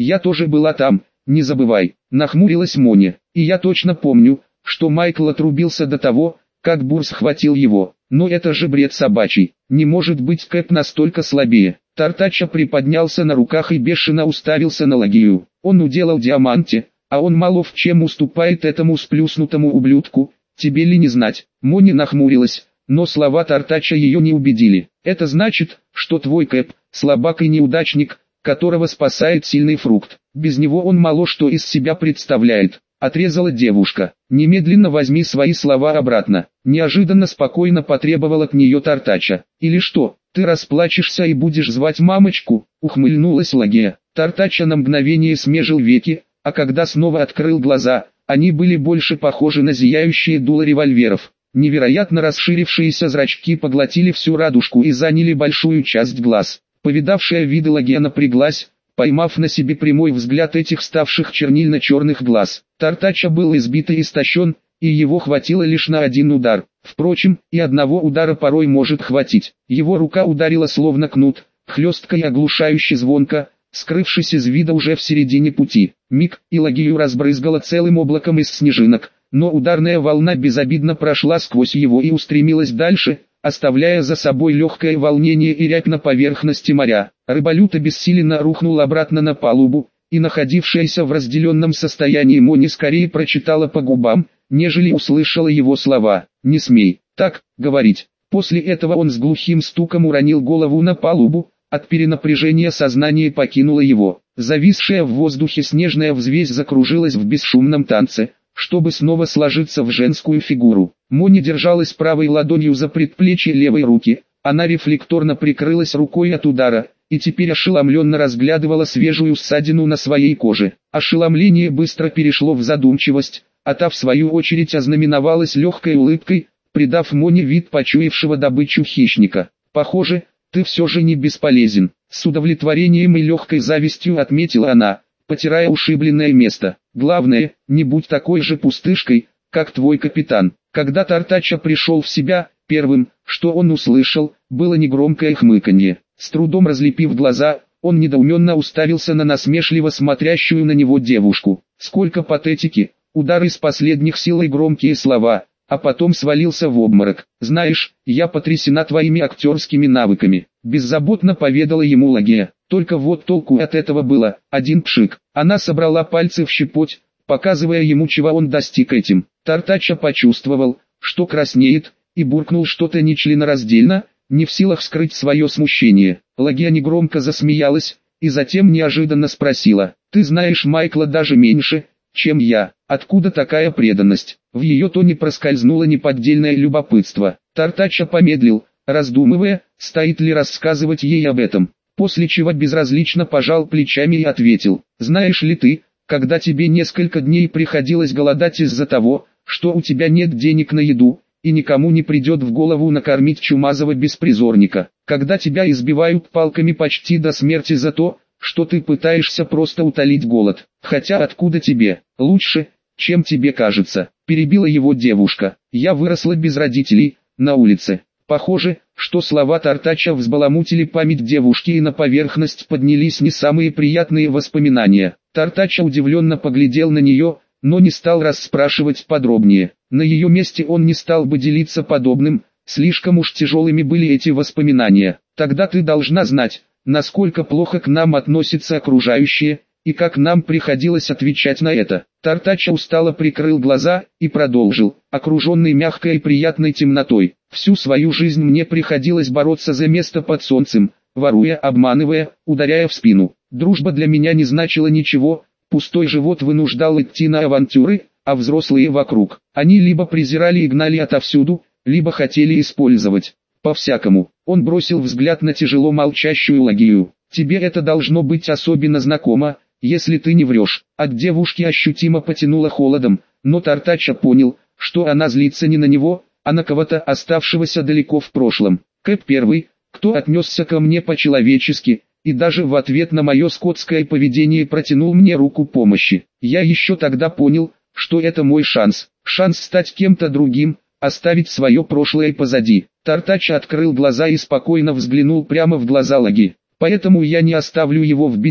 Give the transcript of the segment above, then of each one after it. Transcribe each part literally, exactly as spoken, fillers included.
Я тоже была там, не забывай, нахмурилась Моня. И я точно помню, что Майкл отрубился до того, как Бур схватил его. Но это же бред собачий, не может быть Кэп настолько слабее. Тартача приподнялся на руках и бешено уставился на Лагию. Он уделал Диаманте, а он мало в чем уступает этому сплюснутому ублюдку, тебе ли не знать. Мони нахмурилась, но слова Тартача ее не убедили. Это значит, что твой Кэп, слабак и неудачник, которого спасает сильный фрукт. Без него он мало что из себя представляет. Отрезала девушка. Немедленно возьми свои слова обратно. Неожиданно спокойно потребовала к нее Тартача. Или что, ты расплачешься и будешь звать мамочку? Ухмыльнулась Лагия. Тартача на мгновение смежил веки, а когда снова открыл глаза, они были больше похожи на зияющие дула револьверов. Невероятно расширившиеся зрачки поглотили всю радужку и заняли большую часть глаз. Повидавшая виды Лагия напряглась, поймав на себе прямой взгляд этих ставших чернильно-черных глаз. Тартача был избит и истощен, и его хватило лишь на один удар. Впрочем, и одного удара порой может хватить. Его рука ударила словно кнут, хлестко и оглушающе звонко, скрывшись из вида уже в середине пути. Миг, и Лагию разбрызгала целым облаком из снежинок, но ударная волна безобидно прошла сквозь его и устремилась дальше, оставляя за собой легкое волнение и рябь на поверхности моря. Рыболют обессиленно рухнул обратно на палубу, и находившаяся в разделенном состоянии Мони скорее прочитала по губам, нежели услышала его слова. «Не смей так говорить». После этого он с глухим стуком уронил голову на палубу, от перенапряжения сознание покинуло его. Зависшая в воздухе снежная взвесь закружилась в бесшумном танце, чтобы снова сложиться в женскую фигуру. Мони держалась правой ладонью за предплечье левой руки, она рефлекторно прикрылась рукой от удара, и теперь ошеломленно разглядывала свежую ссадину на своей коже. Ошеломление быстро перешло в задумчивость, а та в свою очередь ознаменовалась легкой улыбкой, придав Мони вид почуявшего добычу хищника. «Похоже, ты все же не бесполезен», — с удовлетворением и легкой завистью отметила она, потирая ушибленное место. «Главное, не будь такой же пустышкой, как твой капитан». Когда Тартача пришел в себя, первым, что он услышал, было негромкое хмыканье. С трудом разлепив глаза, он недоуменно уставился на насмешливо смотрящую на него девушку. Сколько патетики, удар из последних сил и громкие слова, а потом свалился в обморок. «Знаешь, я потрясена твоими актерскими навыками», — беззаботно поведала ему Лагия. Только вот толку от этого было, один пшик. Она собрала пальцы в щепоть, показывая ему, чего он достиг этим. Тартача почувствовал, что краснеет, и буркнул что-то нечленораздельно, не в силах скрыть свое смущение. Лагия негромко засмеялась, и затем неожиданно спросила: «Ты знаешь Майкла даже меньше, чем я, откуда такая преданность?» В ее тоне проскользнуло неподдельное любопытство. Тартача помедлил, раздумывая, стоит ли рассказывать ей об этом, после чего безразлично пожал плечами и ответил: «Знаешь ли ты, когда тебе несколько дней приходилось голодать из-за того, что у тебя нет денег на еду, и никому не придет в голову накормить чумазого беспризорника, когда тебя избивают палками почти до смерти за то, что ты пытаешься просто утолить голод, хотя откуда тебе, лучше, чем тебе кажется», — перебила его девушка. «Я выросла без родителей, на улице». Похоже, что слова Тартача взбаламутили память девушки и на поверхность поднялись не самые приятные воспоминания. Тартача удивленно поглядел на нее, но не стал расспрашивать подробнее. На ее месте он не стал бы делиться подобным, слишком уж тяжелыми были эти воспоминания. «Тогда ты должна знать, насколько плохо к нам относятся окружающие, и как нам приходилось отвечать на это». Тартача устало прикрыл глаза и продолжил, окруженный мягкой и приятной темнотой. «Всю свою жизнь мне приходилось бороться за место под солнцем, воруя, обманывая, ударяя в спину. Дружба для меня не значила ничего, пустой живот вынуждал идти на авантюры, а взрослые вокруг, они либо презирали и гнали отовсюду, либо хотели использовать. По-всякому». Он бросил взгляд на тяжело молчащую Лагию. «Тебе это должно быть особенно знакомо, если ты не врешь». От девушки ощутимо потянуло холодом, но Тартача понял, что она злится не на него, а на кого-то, оставшегося далеко в прошлом. Кэп первый, кто отнесся ко мне по-человечески, и даже в ответ на мое скотское поведение протянул мне руку помощи. Я еще тогда понял, что это мой шанс, шанс стать кем-то другим, оставить свое прошлое позади. Тартача открыл глаза и спокойно взглянул прямо в глаза Лаги. «Поэтому я не оставлю его в беде,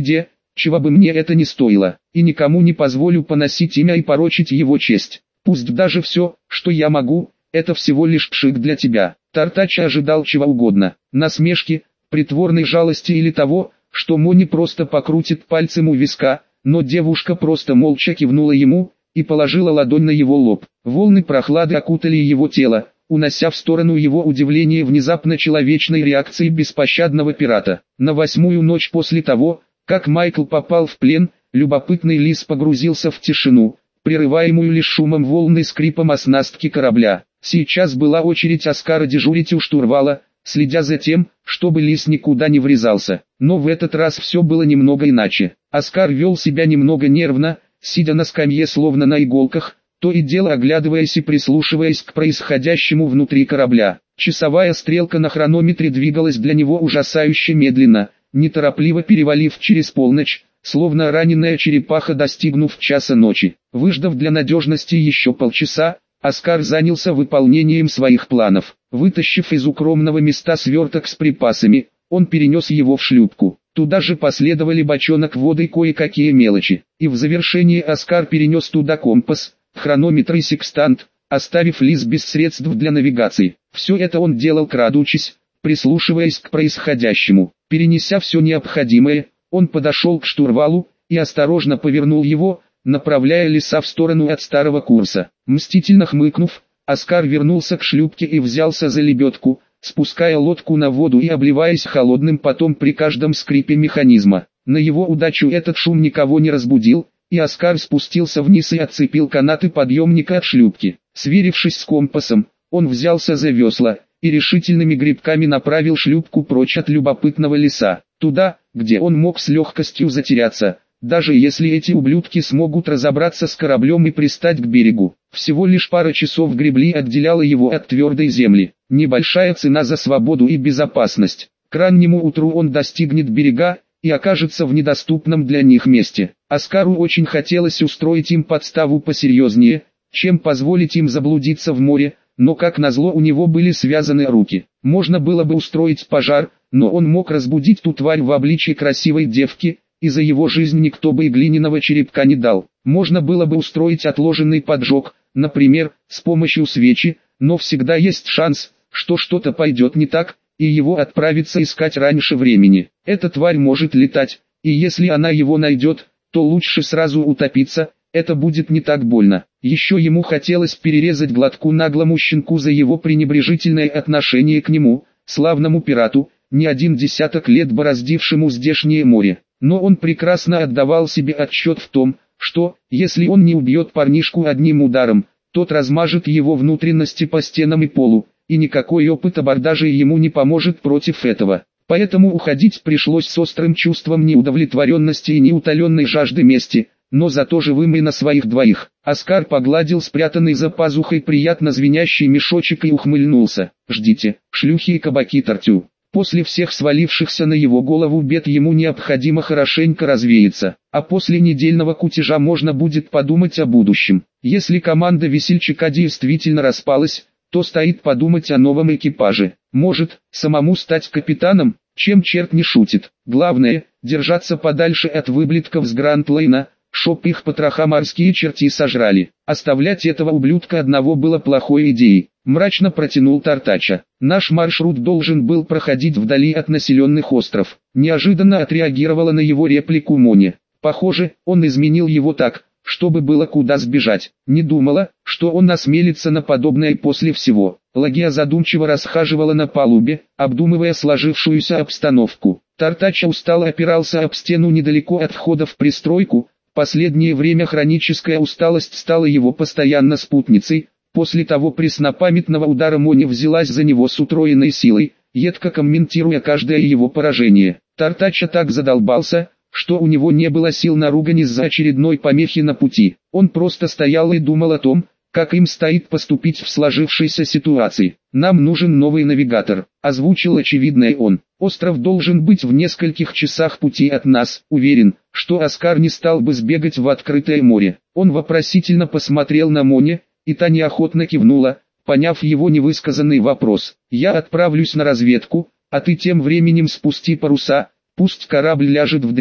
чего бы мне это ни стоило, и никому не позволю поносить имя и порочить его честь. Пусть даже все, что я могу, это всего лишь пшик для тебя». Тартача ожидал чего угодно, насмешки, притворной жалости или того, что Мони просто покрутит пальцем у виска, но девушка просто молча кивнула ему и положила ладонь на его лоб. Волны прохлады окутали его тело, унося в сторону его удивления внезапно человечной реакции беспощадного пирата. На восьмую ночь после того, как Майкл попал в плен, любопытный лис погрузился в тишину, прерываемую лишь шумом волн и скрипом оснастки корабля. Сейчас была очередь Оскара дежурить у штурвала, следя за тем, чтобы лис никуда не врезался. Но в этот раз все было немного иначе. Оскар вел себя немного нервно, сидя на скамье словно на иголках, то и дело оглядываясь и прислушиваясь к происходящему внутри корабля. Часовая стрелка на хронометре двигалась для него ужасающе медленно, неторопливо перевалив через полночь, словно раненая черепаха, достигнув часа ночи. Выждав для надежности еще полчаса, Оскар занялся выполнением своих планов. Вытащив из укромного места сверток с припасами, он перенес его в шлюпку. Туда же последовали бочонок воды и кое-какие мелочи. И в завершение Оскар перенес туда компас, хронометр и секстант, оставив лис без средств для навигации. Все это он делал крадучись, прислушиваясь к происходящему. Перенеся все необходимое, он подошел к штурвалу и осторожно повернул его, направляя лиса в сторону от старого курса. Мстительно хмыкнув, Оскар вернулся к шлюпке и взялся за лебедку, спуская лодку на воду и обливаясь холодным потом при каждом скрипе механизма. На его удачу этот шум никого не разбудил, и Оскар спустился вниз и отцепил канаты подъемника от шлюпки. Сверившись с компасом, он взялся за весла и решительными гребками направил шлюпку прочь от любопытного лиса, туда, где он мог с легкостью затеряться, даже если эти ублюдки смогут разобраться с кораблем и пристать к берегу. Всего лишь пара часов гребли отделяла его от твердой земли. Небольшая цена за свободу и безопасность. К раннему утру он достигнет берега и окажется в недоступном для них месте. Оскару очень хотелось устроить им подставу посерьезнее, чем позволить им заблудиться в море, но как назло у него были связаны руки. Можно было бы устроить пожар, но он мог разбудить ту тварь в обличье красивой девки, и за его жизнь никто бы и глиняного черепка не дал. Можно было бы устроить отложенный поджог, например, с помощью свечи, но всегда есть шанс, что что-то пойдет не так, и его отправится искать раньше времени. Эта тварь может летать, и если она его найдет, то лучше сразу утопиться, это будет не так больно. Еще ему хотелось перерезать глотку наглому щенку за его пренебрежительное отношение к нему, славному пирату, не один десяток лет бороздившему здешнее море. Но он прекрасно отдавал себе отчет в том, что, если он не убьет парнишку одним ударом, тот размажет его внутренности по стенам и полу, и никакой опыт абордажа ему не поможет против этого. Поэтому уходить пришлось с острым чувством неудовлетворенности и неутоленной жажды мести, но зато живым и на своих двоих. Оскар погладил спрятанный за пазухой приятно звенящий мешочек и ухмыльнулся. «Ждите, шлюхи и кабаки Тартю». После всех свалившихся на его голову бед ему необходимо хорошенько развеяться, а после недельного кутежа можно будет подумать о будущем. Если команда весельчака действительно распалась, то стоит подумать о новом экипаже. Может, самому стать капитаном, чем черт не шутит. Главное, держаться подальше от выблядков с Гранд-Лейна, чтоб их потроха морские черти сожрали. Оставлять этого ублюдка одного было плохой идеей. Мрачно протянул Тартача. Наш маршрут должен был проходить вдали от населенных островов. Неожиданно отреагировала на его реплику Мони. Похоже, он изменил его так, чтобы было куда сбежать. Не думала, что он осмелится на подобное после всего. Лагия задумчиво расхаживала на палубе, обдумывая сложившуюся обстановку. Тартача устало опирался об стену недалеко от входа в пристройку. Последнее время хроническая усталость стала его постоянной спутницей. После того преснопамятного удара Мони взялась за него с утроенной силой, едко комментируя каждое его поражение. Тартача так задолбался, что у него не было сил на ругань из-за очередной помехи на пути. Он просто стоял и думал о том, как им стоит поступить в сложившейся ситуации. «Нам нужен новый навигатор», — озвучил очевидное он. «Остров должен быть в нескольких часах пути от нас». Уверен, что Оскар не стал бы сбегать в открытое море. Он вопросительно посмотрел на Мони, и та неохотно кивнула, поняв его невысказанный вопрос. «Я отправлюсь на разведку, а ты тем временем спусти паруса, пусть корабль ляжет в дрейф.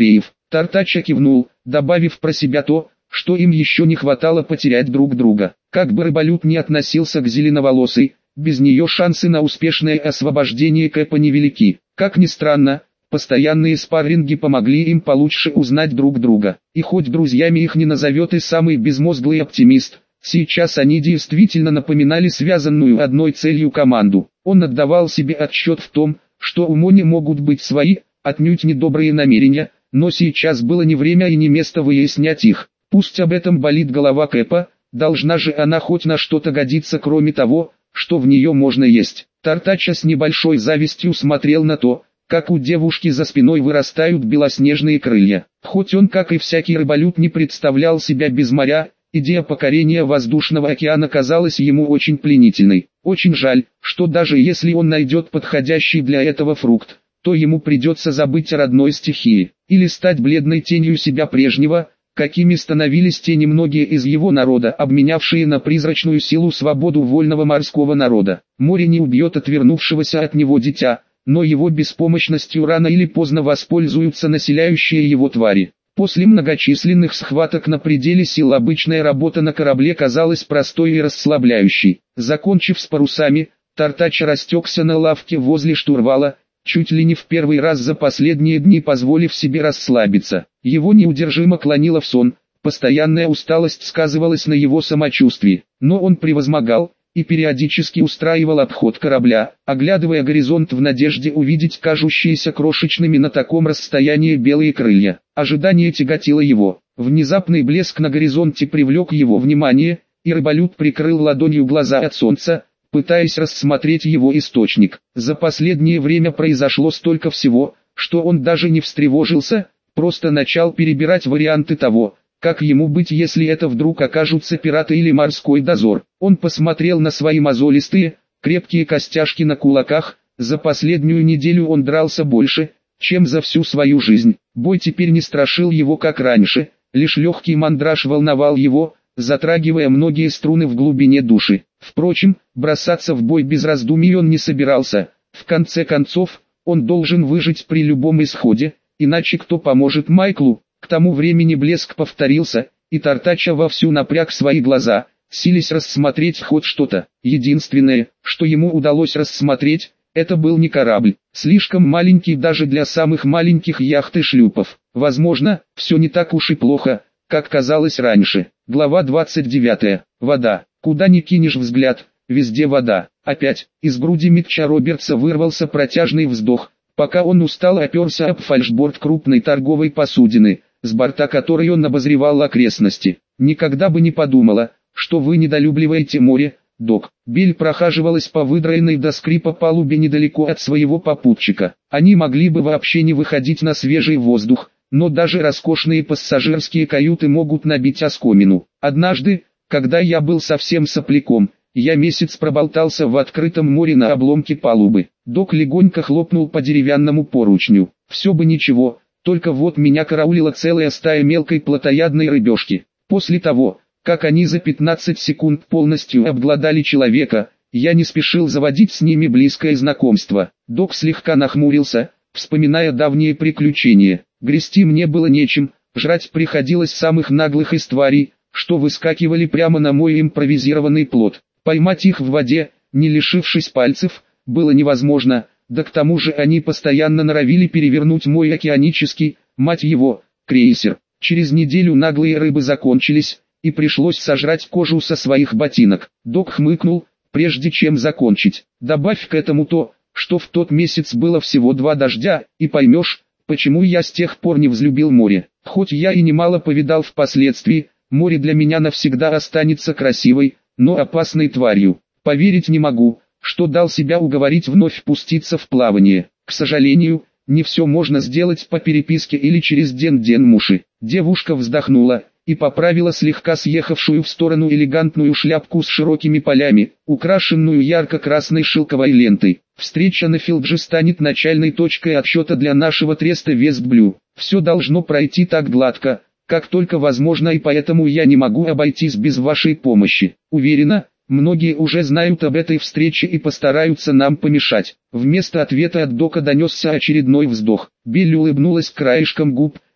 Тартача кивнул, добавив про себя то, что им еще не хватало потерять друг друга. Как бы рыболюб не относился к зеленоволосой, без нее шансы на успешное освобождение Кэпа невелики. Как ни странно, постоянные спарринги помогли им получше узнать друг друга. И хоть друзьями их не назовет и самый безмозглый оптимист, сейчас они действительно напоминали связанную одной целью команду. Он отдавал себе отчет в том, что у Мони могут быть свои, отнюдь недобрые намерения, но сейчас было не время и не место выяснять их. Пусть об этом болит голова Кэпа, должна же она хоть на что-то годиться, кроме того, что в нее можно есть. Тартача с небольшой завистью смотрел на то, как у девушки за спиной вырастают белоснежные крылья. Хоть он, как и всякий рыболюб, не представлял себя без моря, идея покорения воздушного океана казалась ему очень пленительной. Очень жаль, что даже если он найдет подходящий для этого фрукт, то ему придется забыть о родной стихии, или стать бледной тенью себя прежнего, какими становились те немногие из его народа, обменявшие на призрачную силу свободу вольного морского народа. Море не убьет отвернувшегося от него дитя, но его беспомощностью рано или поздно воспользуются населяющие его твари. После многочисленных схваток на пределе сил обычная работа на корабле казалась простой и расслабляющей. Закончив с парусами, Тартача растекся на лавке возле штурвала, чуть ли не в первый раз за последние дни позволив себе расслабиться. Его неудержимо клонило в сон, постоянная усталость сказывалась на его самочувствии, но он превозмогал и периодически устраивал обход корабля, оглядывая горизонт в надежде увидеть кажущиеся крошечными на таком расстоянии белые крылья. Ожидание тяготило его. Внезапный блеск на горизонте привлек его внимание, и рыболюб прикрыл ладонью глаза от солнца, пытаясь рассмотреть его источник. За последнее время произошло столько всего, что он даже не встревожился, просто начал перебирать варианты того, как ему быть, если это вдруг окажутся пираты или морской дозор. Он посмотрел на свои мозолистые, крепкие костяшки на кулаках. За последнюю неделю он дрался больше, чем за всю свою жизнь. Бой теперь не страшил его как раньше, лишь легкий мандраж волновал его, затрагивая многие струны в глубине души. Впрочем, бросаться в бой без раздумий он не собирался. В конце концов, он должен выжить при любом исходе, иначе кто поможет Майклу? К тому времени блеск повторился, и Тартача вовсю напряг свои глаза, силясь рассмотреть хоть что-то. Единственное, что ему удалось рассмотреть, это был не корабль, слишком маленький даже для самых маленьких яхт и шлюпов. Возможно, все не так уж и плохо, как казалось раньше. Глава двадцать девятая. Вода. Куда ни кинешь взгляд, везде вода. Опять, из груди Митча Робертса вырвался протяжный вздох, пока он устало оперся об фальшборд крупной торговой посудины, с борта которой он обозревал окрестности. «Никогда бы не подумала, что вы недолюбливаете море, док». Белль прохаживалась по выдраенной до скрипа палубе недалеко от своего попутчика. Они могли бы вообще не выходить на свежий воздух, но даже роскошные пассажирские каюты могут набить оскомину. Однажды, когда я был совсем сопляком, я месяц проболтался в открытом море на обломке палубы. Док легонько хлопнул по деревянному поручню. Все бы ничего, только вот меня караулила целая стая мелкой плотоядной рыбешки. После того, как они за пятнадцать секунд полностью обглодали человека, я не спешил заводить с ними близкое знакомство. Док слегка нахмурился, вспоминая давние приключения. Грести мне было нечем, жрать приходилось самых наглых из тварей, что выскакивали прямо на мой импровизированный плот. Поймать их в воде, не лишившись пальцев, было невозможно, да к тому же они постоянно норовили перевернуть мой океанический, мать его, крейсер. Через неделю наглые рыбы закончились, и пришлось сожрать кожу со своих ботинок. Док хмыкнул, прежде чем закончить. Добавь к этому то, что в тот месяц было всего два дождя, и поймешь, почему я с тех пор не взлюбил море. Хоть я и немало повидал впоследствии, море для меня навсегда останется красивой, но опасной тварью. Поверить не могу, что дал себя уговорить вновь пуститься в плавание. К сожалению, не все можно сделать по переписке или через ден-ден-муши. Девушка вздохнула и поправила слегка съехавшую в сторону элегантную шляпку с широкими полями, украшенную ярко-красной шелковой лентой. Встреча на Филдже станет начальной точкой отсчета для нашего треста Вестблю. Все должно пройти так гладко, как только возможно, и поэтому я не могу обойтись без вашей помощи. Уверена, многие уже знают об этой встрече и постараются нам помешать. Вместо ответа от Дока донесся очередной вздох. Билли улыбнулась краешком губ,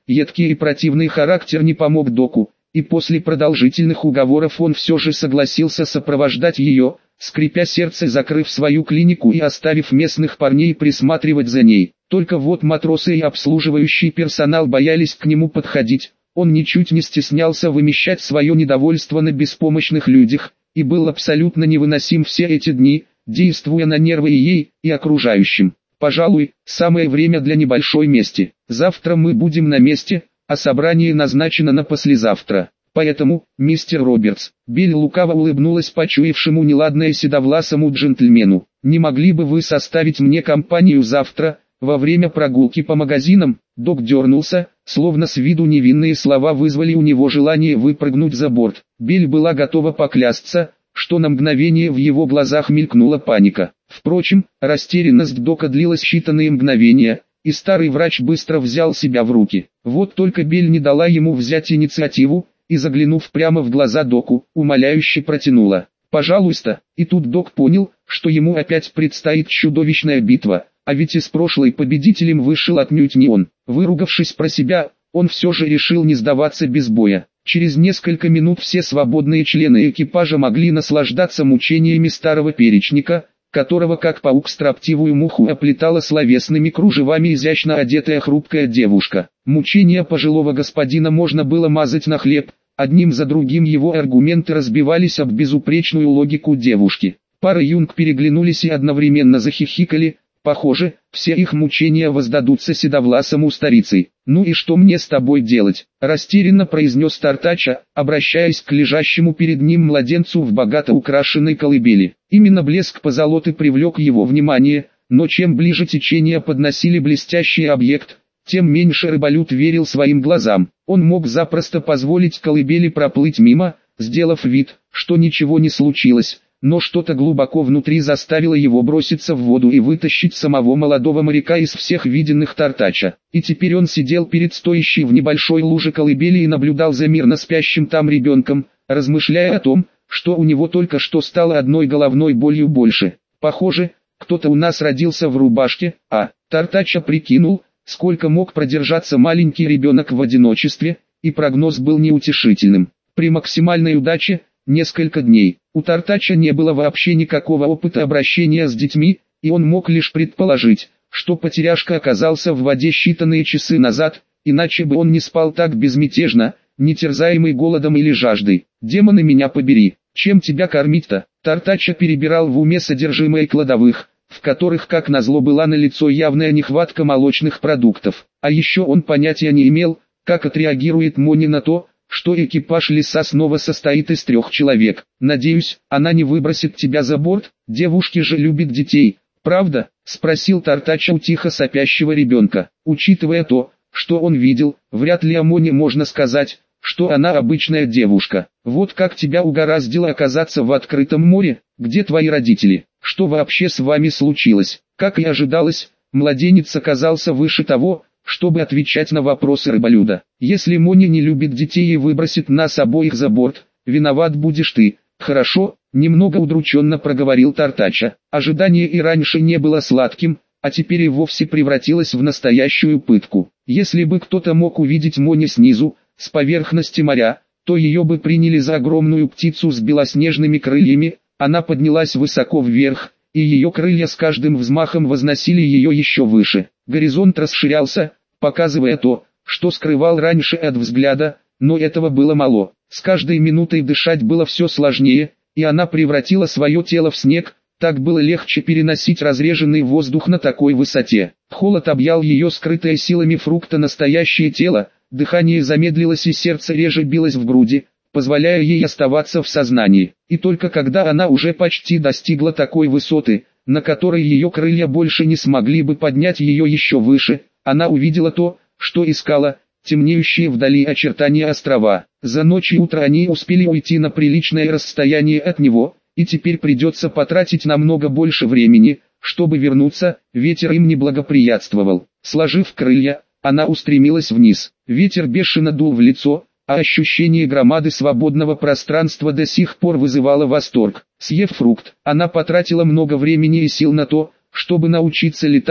едкий и противный характер не помог доку, и после продолжительных уговоров он все же согласился сопровождать ее, скрипя сердце, закрыв свою клинику и оставив местных парней присматривать за ней. Только вот матросы и обслуживающий персонал боялись к нему подходить, он ничуть не стеснялся вымещать свое недовольство на беспомощных людях, и был абсолютно невыносим все эти дни, действуя на нервы и ей, и окружающим. Пожалуй, самое время для небольшой мести. Завтра мы будем на месте, а собрание назначено на послезавтра. Поэтому, мистер Робертс, Билл лукаво улыбнулась почуявшему неладное седовласому джентльмену, не могли бы вы составить мне компанию завтра, во время прогулки по магазинам? Док дернулся, словно с виду невинные слова вызвали у него желание выпрыгнуть за борт. Билл была готова поклясться, что на мгновение в его глазах мелькнула паника. Впрочем, растерянность Дока длилась считанные мгновения, и старый врач быстро взял себя в руки. Вот только Билл не дала ему взять инициативу, и заглянув прямо в глаза Доку, умоляюще протянула: «Пожалуйста». И тут Док понял, что ему опять предстоит чудовищная битва, а ведь из прошлой победителем вышел отнюдь не он. Выругавшись про себя, он все же решил не сдаваться без боя. Через несколько минут все свободные члены экипажа могли наслаждаться мучениями старого перечника, которого как паук строптивую муху оплетала словесными кружевами изящно одетая хрупкая девушка. Мучения пожилого господина можно было мазать на хлеб, одним за другим его аргументы разбивались об безупречную логику девушки. Пара юнг переглянулись и одновременно захихикали. Похоже, все их мучения воздадутся седовласому старицей. «Ну и что мне с тобой делать?» – растерянно произнес Тартача, обращаясь к лежащему перед ним младенцу в богато украшенной колыбели. Именно блеск позолоты привлек его внимание, но чем ближе течение подносили блестящий объект, тем меньше рыболюд верил своим глазам. Он мог запросто позволить колыбели проплыть мимо, сделав вид, что ничего не случилось. Но что-то глубоко внутри заставило его броситься в воду и вытащить самого молодого моряка из всех виденных Тартача. И теперь он сидел перед стоящей в небольшой луже колыбели и наблюдал за мирно спящим там ребенком, размышляя о том, что у него только что стало одной головной болью больше. Похоже, кто-то у нас родился в рубашке, а Тартача прикинул, сколько мог продержаться маленький ребенок в одиночестве, и прогноз был неутешительным. При максимальной удаче – несколько дней. У Тартача не было вообще никакого опыта обращения с детьми, и он мог лишь предположить, что потеряшка оказался в воде считанные часы назад, иначе бы он не спал так безмятежно, не терзаемый голодом или жаждой. «Демоны меня побери, чем тебя кормить-то?» Тартача перебирал в уме содержимое кладовых, в которых как назло была налицо явная нехватка молочных продуктов. А еще он понятия не имел, как отреагирует Мони на то, что экипаж Лиса снова состоит из трех человек. «Надеюсь, она не выбросит тебя за борт, девушки же любят детей, правда?» – спросил Тартача у тихо сопящего ребенка. Учитывая то, что он видел, вряд ли о Моне можно сказать, что она обычная девушка. «Вот как тебя угораздило оказаться в открытом море? Где твои родители? Что вообще с вами случилось?» Как и ожидалось, младенец оказался выше того, чтобы отвечать на вопросы рыболюда. «Если Мони не любит детей и выбросит нас обоих за борт, виноват будешь ты». «Хорошо», — немного удрученно проговорил Тартача. Ожидание и раньше не было сладким, а теперь и вовсе превратилось в настоящую пытку. Если бы кто-то мог увидеть Мони снизу, с поверхности моря, то ее бы приняли за огромную птицу с белоснежными крыльями. Она поднялась высоко вверх, и ее крылья с каждым взмахом возносили ее еще выше. Горизонт расширялся, показывая то, что скрывал раньше от взгляда, но этого было мало. С каждой минутой дышать было все сложнее, и она превратила свое тело в снег, так было легче переносить разреженный воздух на такой высоте. Холод объял ее скрытое силами фрукта настоящее тело, дыхание замедлилось и сердце реже билось в груди, позволяя ей оставаться в сознании. И только когда она уже почти достигла такой высоты, на которой ее крылья больше не смогли бы поднять ее еще выше, она увидела то, что искала, темнеющие вдали очертания острова. За ночь и утро они успели уйти на приличное расстояние от него, и теперь придется потратить намного больше времени, чтобы вернуться. Ветер им не благоприятствовал. Сложив крылья, она устремилась вниз. Ветер бешено дул в лицо, а ощущение громады свободного пространства до сих пор вызывало восторг. Съев фрукт, она потратила много времени и сил на то, чтобы научиться летать,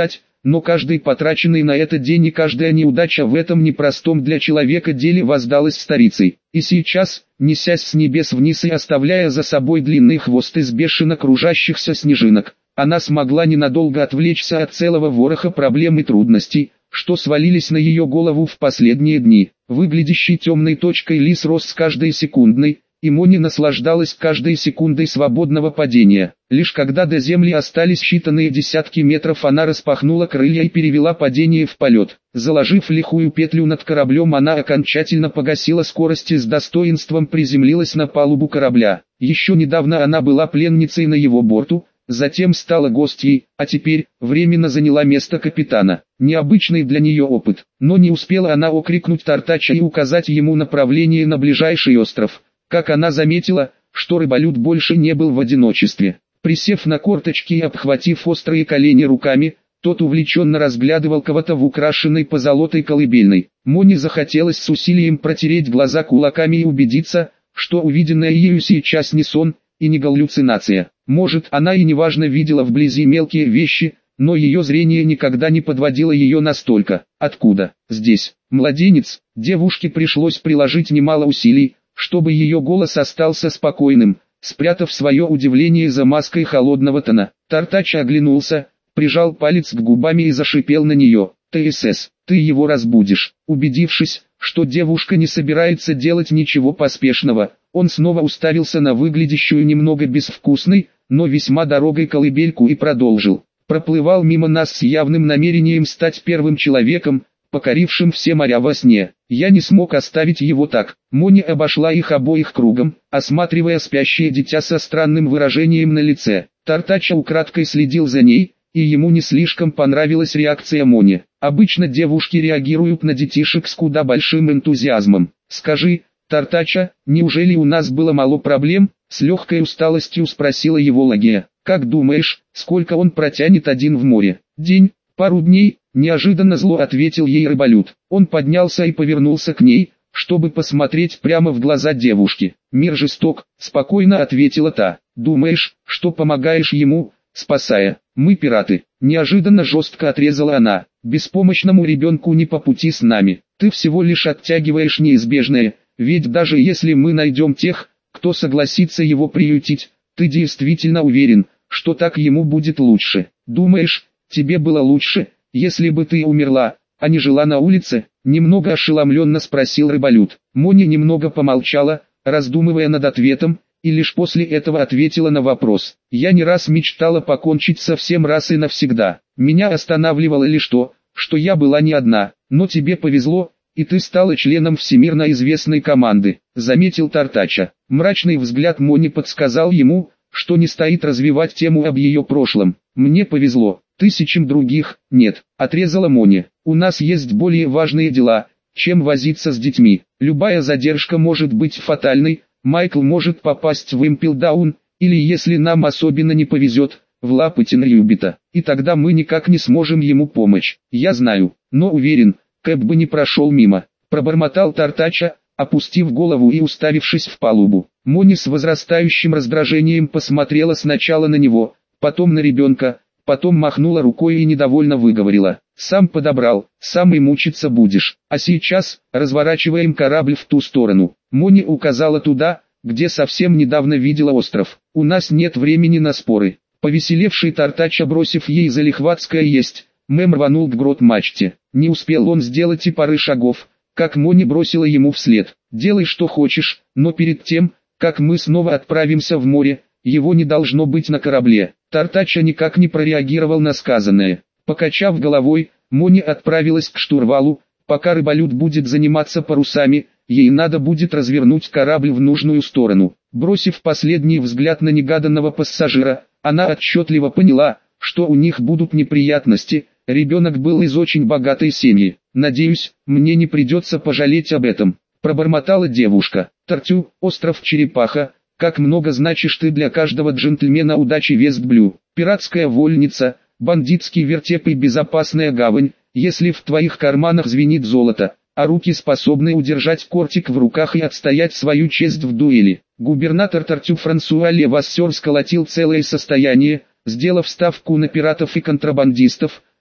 но каждый потраченный на это день и каждая неудача в этом непростом для человека деле воздалась старицей. И сейчас, несясь с небес вниз и оставляя за собой длинный хвост из бешено кружащихся снежинок, она смогла ненадолго отвлечься от целого вороха проблем и трудностей, что свалились на ее голову в последние дни. Выглядящий темной точкой лис рос с каждой секундной, и Мони наслаждалась каждой секундой свободного падения. Лишь когда до земли остались считанные десятки метров, она распахнула крылья и перевела падение в полет. Заложив лихую петлю над кораблем, она окончательно погасила скорость и с достоинством приземлилась на палубу корабля. Еще недавно она была пленницей на его борту, затем стала гостьей, а теперь временно заняла место капитана. Необычный для нее опыт, но не успела она окрикнуть Тартача и указать ему направление на ближайший остров, как она заметила, что рыболюд больше не был в одиночестве. Присев на корточки и обхватив острые колени руками, тот увлеченно разглядывал кого-то в украшенной позолотой колыбельной. Моне захотелось с усилием протереть глаза кулаками и убедиться, что увиденное ею сейчас не сон и не галлюцинация. Может, она и неважно видела вблизи мелкие вещи, но ее зрение никогда не подводило ее настолько. Откуда? Здесь. Младенец. Девушке пришлось приложить немало усилий, чтобы ее голос остался спокойным, спрятав свое удивление за маской холодного тона. Тартач оглянулся, прижал палец к губам и зашипел на нее. «ТСС, ты его разбудишь». Убедившись, что девушка не собирается делать ничего поспешного, он снова уставился на выглядящую немного безвкусной, но весьма дорогой колыбельку и продолжил. «Проплывал мимо нас с явным намерением стать первым человеком, покорившим все моря во сне. Я не смог оставить его так». Мони обошла их обоих кругом, осматривая спящее дитя со странным выражением на лице. Тартача украдкой следил за ней, и ему не слишком понравилась реакция Мони. Обычно девушки реагируют на детишек с куда большим энтузиазмом. «Скажи, Тартача, неужели у нас было мало проблем?» — с легкой усталостью спросила его Лагия. «Как думаешь, сколько он протянет один в море?» «День, пару дней», — неожиданно зло ответил ей рыболюд. Он поднялся и повернулся к ней, чтобы посмотреть прямо в глаза девушки. «Мир жесток», — спокойно ответила та. «Думаешь, что помогаешь ему, спасая? Мы пираты». Неожиданно жестко отрезала она. «Беспомощному ребенку не по пути с нами. Ты всего лишь оттягиваешь неизбежное, ведь даже если мы найдем тех, кто согласится его приютить, ты действительно уверен, что так ему будет лучше? Думаешь, тебе было лучше, если бы ты умерла, а не жила на улице?» Немного ошеломленно спросил рыболюд. Мони немного помолчала, раздумывая над ответом, и лишь после этого ответила на вопрос. «Я не раз мечтала покончить со всем раз и навсегда. Меня останавливало лишь то, что я была не одна, но тебе повезло, и ты стала членом всемирно известной команды», — заметил Тартача. Мрачный взгляд Мони подсказал ему, что не стоит развивать тему об ее прошлом. «Мне повезло, тысячам других нет», — отрезала Мони. «У нас есть более важные дела, чем возиться с детьми. Любая задержка может быть фатальной, Майкл может попасть в Импелдаун, или если нам особенно не повезет, в лапы Тинрюбита, и тогда мы никак не сможем ему помочь. Я знаю, но уверен, Кэп бы не прошел мимо», — пробормотал Тартача, опустив голову и уставившись в палубу. Мони с возрастающим раздражением посмотрела сначала на него, потом на ребенка, потом махнула рукой и недовольно выговорила. «Сам подобрал, сам и мучиться будешь. А сейчас, разворачиваем корабль в ту сторону». Мони указала туда, где совсем недавно видела остров. «У нас нет времени на споры». Повеселевший Тартача, бросив ей залихватское есть, Мэм рванул к грот-мачте. Не успел он сделать и пары шагов, как Мони бросила ему вслед. «Делай что хочешь, но перед тем, как мы снова отправимся в море, его не должно быть на корабле». Тартача никак не прореагировал на сказанное. Покачав головой, Мони отправилась к штурвалу. Пока рыболюд будет заниматься парусами, ей надо будет развернуть корабль в нужную сторону. Бросив последний взгляд на негаданного пассажира, она отчетливо поняла, что у них будут неприятности. Ребенок был из очень богатой семьи. «Надеюсь, мне не придется пожалеть об этом», — пробормотала девушка. «Тартю, остров Черепаха, как много значишь ты для каждого джентльмена удачи Вестблю. Пиратская вольница, бандитский вертеп и безопасная гавань, если в твоих карманах звенит золото, а руки способны удержать кортик в руках и отстоять свою честь в дуэли». Губернатор Тартю Франсуа Левассер сколотил целое состояние, сделав ставку на пиратов и контрабандистов,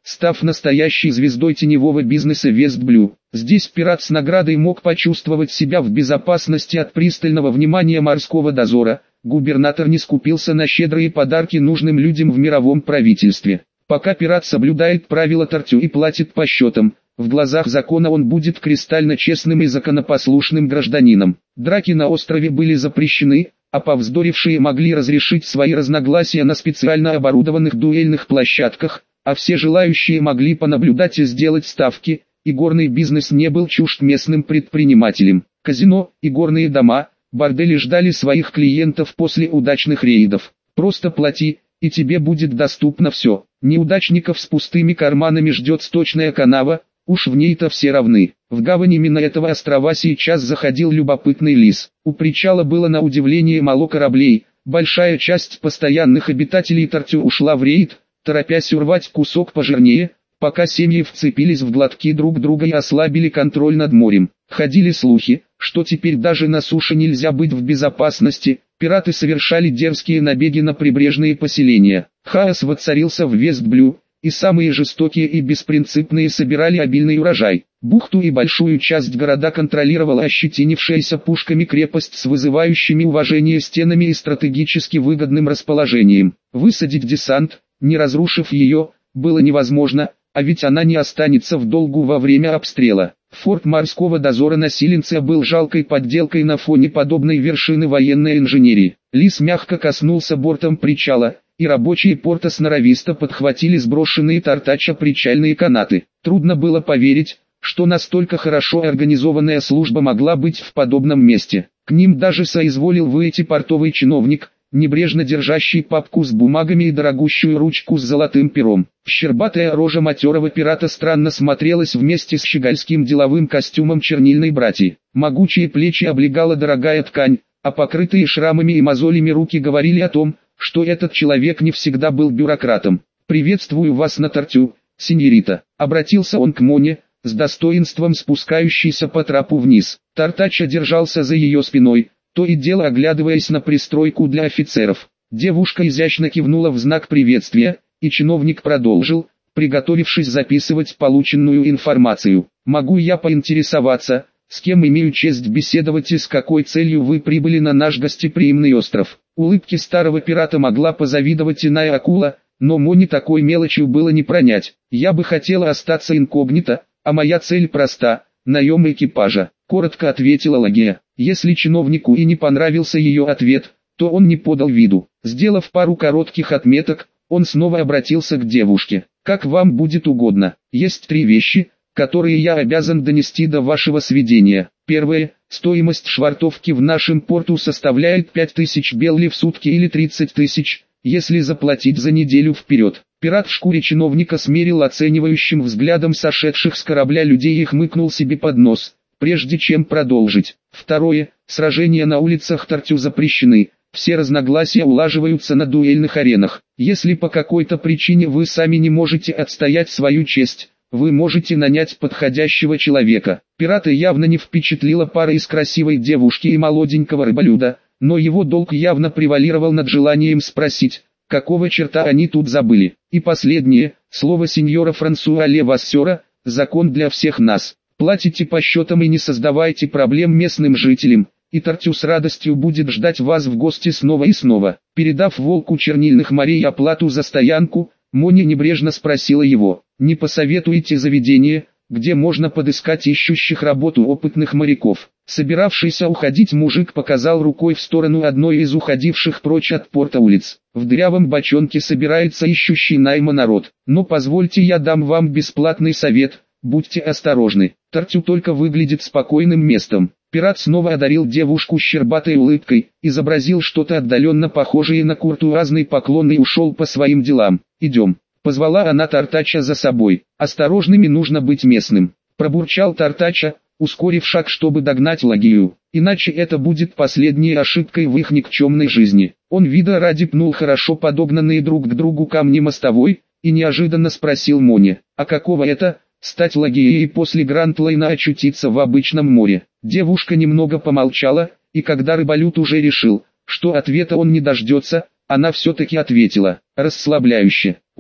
став настоящей звездой теневого бизнеса Вестблю. Здесь пират с наградой мог почувствовать себя в безопасности от пристального внимания морского дозора. Губернатор не скупился на щедрые подарки нужным людям в мировом правительстве. Пока пират соблюдает правила Тартю и платит по счетам, в глазах закона он будет кристально честным и законопослушным гражданином. Драки на острове были запрещены, а повздорившие могли разрешить свои разногласия на специально оборудованных дуэльных площадках, а все желающие могли понаблюдать и сделать ставки, и горный бизнес не был чужд местным предпринимателям. Казино, и горные дома, бордели ждали своих клиентов после удачных рейдов. Просто плати, и тебе будет доступно все. Неудачников с пустыми карманами ждет сточная канава, уж в ней-то все равны. В гавань именно этого острова сейчас заходил любопытный лис. У причала было на удивление мало кораблей, большая часть постоянных обитателей Тартю ушла в рейд, торопясь урвать кусок пожирнее, пока семьи вцепились в глотки друг друга и ослабили контроль над морем. Ходили слухи, что теперь даже на суше нельзя быть в безопасности, пираты совершали дерзкие набеги на прибрежные поселения. Хаос воцарился в Вестблю, и самые жестокие и беспринципные собирали обильный урожай. Бухту и большую часть города контролировала ощетинившаяся пушками крепость с вызывающими уважение стенами и стратегически выгодным расположением. Высадить десант, не разрушив ее, было невозможно, а ведь она не останется в долгу во время обстрела. Форт морского дозора на Силенце был жалкой подделкой на фоне подобной вершины военной инженерии. Лис мягко коснулся бортом причала, и рабочие порта сноровисто подхватили сброшенные Тартача причальные канаты. Трудно было поверить, что настолько хорошо организованная служба могла быть в подобном месте. К ним даже соизволил выйти портовый чиновник, небрежно держащий папку с бумагами и дорогущую ручку с золотым пером. Щербатая рожа матерого пирата странно смотрелась вместе с щегольским деловым костюмом чернильной братьи. Могучие плечи облегала дорогая ткань, а покрытые шрамами и мозолями руки говорили о том, что этот человек не всегда был бюрократом. «Приветствую вас на Тартю, сеньорита», — обратился он к Моне, с достоинством спускающейся по трапу вниз. Тартач держался за ее спиной, то и дело оглядываясь на пристройку для офицеров. Девушка изящно кивнула в знак приветствия, и чиновник продолжил, приготовившись записывать полученную информацию. «Могу я поинтересоваться, с кем имею честь беседовать и с какой целью вы прибыли на наш гостеприимный остров?» Улыбки старого пирата могла позавидовать иная акула, но Моне такой мелочью было не пронять. «Я бы хотела остаться инкогнито, а моя цель проста – наем экипажа», – коротко ответила Лагия. Если чиновнику и не понравился ее ответ, то он не подал виду. Сделав пару коротких отметок, он снова обратился к девушке. «Как вам будет угодно, есть три вещи, которые я обязан донести до вашего сведения. Первое, стоимость швартовки в нашем порту составляет пять тысяч белли в сутки или тридцать тысяч, если заплатить за неделю вперед». Пират в шкуре чиновника смерил оценивающим взглядом сошедших с корабля людей и хмыкнул себе под нос, прежде чем продолжить. Второе, сражения на улицах Тартю запрещены, все разногласия улаживаются на дуэльных аренах. Если по какой-то причине вы сами не можете отстоять свою честь, вы можете нанять подходящего человека. Пирата явно не впечатлила пара из красивой девушки и молоденького рыболюда, но его долг явно превалировал над желанием спросить, какого черта они тут забыли. И последнее, слово сеньора Франсуа Левассера, закон для всех нас. Платите по счетам и не создавайте проблем местным жителям, и Тартю с радостью будет ждать вас в гости снова и снова. Передав волку чернильных морей оплату за стоянку, Моня небрежно спросила его, не посоветуете заведение, где можно подыскать ищущих работу опытных моряков. Собиравшийся уходить мужик показал рукой в сторону одной из уходивших прочь от порта улиц. В дырявом бочонке собирается ищущий найма народ. Но позвольте я дам вам бесплатный совет, будьте осторожны. Тартю только выглядит спокойным местом. Пират снова одарил девушку щербатой улыбкой, изобразил что-то отдаленно похожее на куртуазный поклон и ушел по своим делам. «Идем», — позвала она Тартача за собой. «Осторожными нужно быть местным», — пробурчал Тартача, ускорив шаг, чтобы догнать Лагию. «Иначе это будет последней ошибкой в их никчемной жизни». Он вида ради пнул хорошо подогнанные друг к другу камни мостовой, и неожиданно спросил Моне, «А какого это, стать Лагией и после Гранд-Лайна очутиться в обычном море?» Девушка немного помолчала, и когда рыболюд уже решил, что ответа он не дождется, она все-таки ответила, расслабляюще.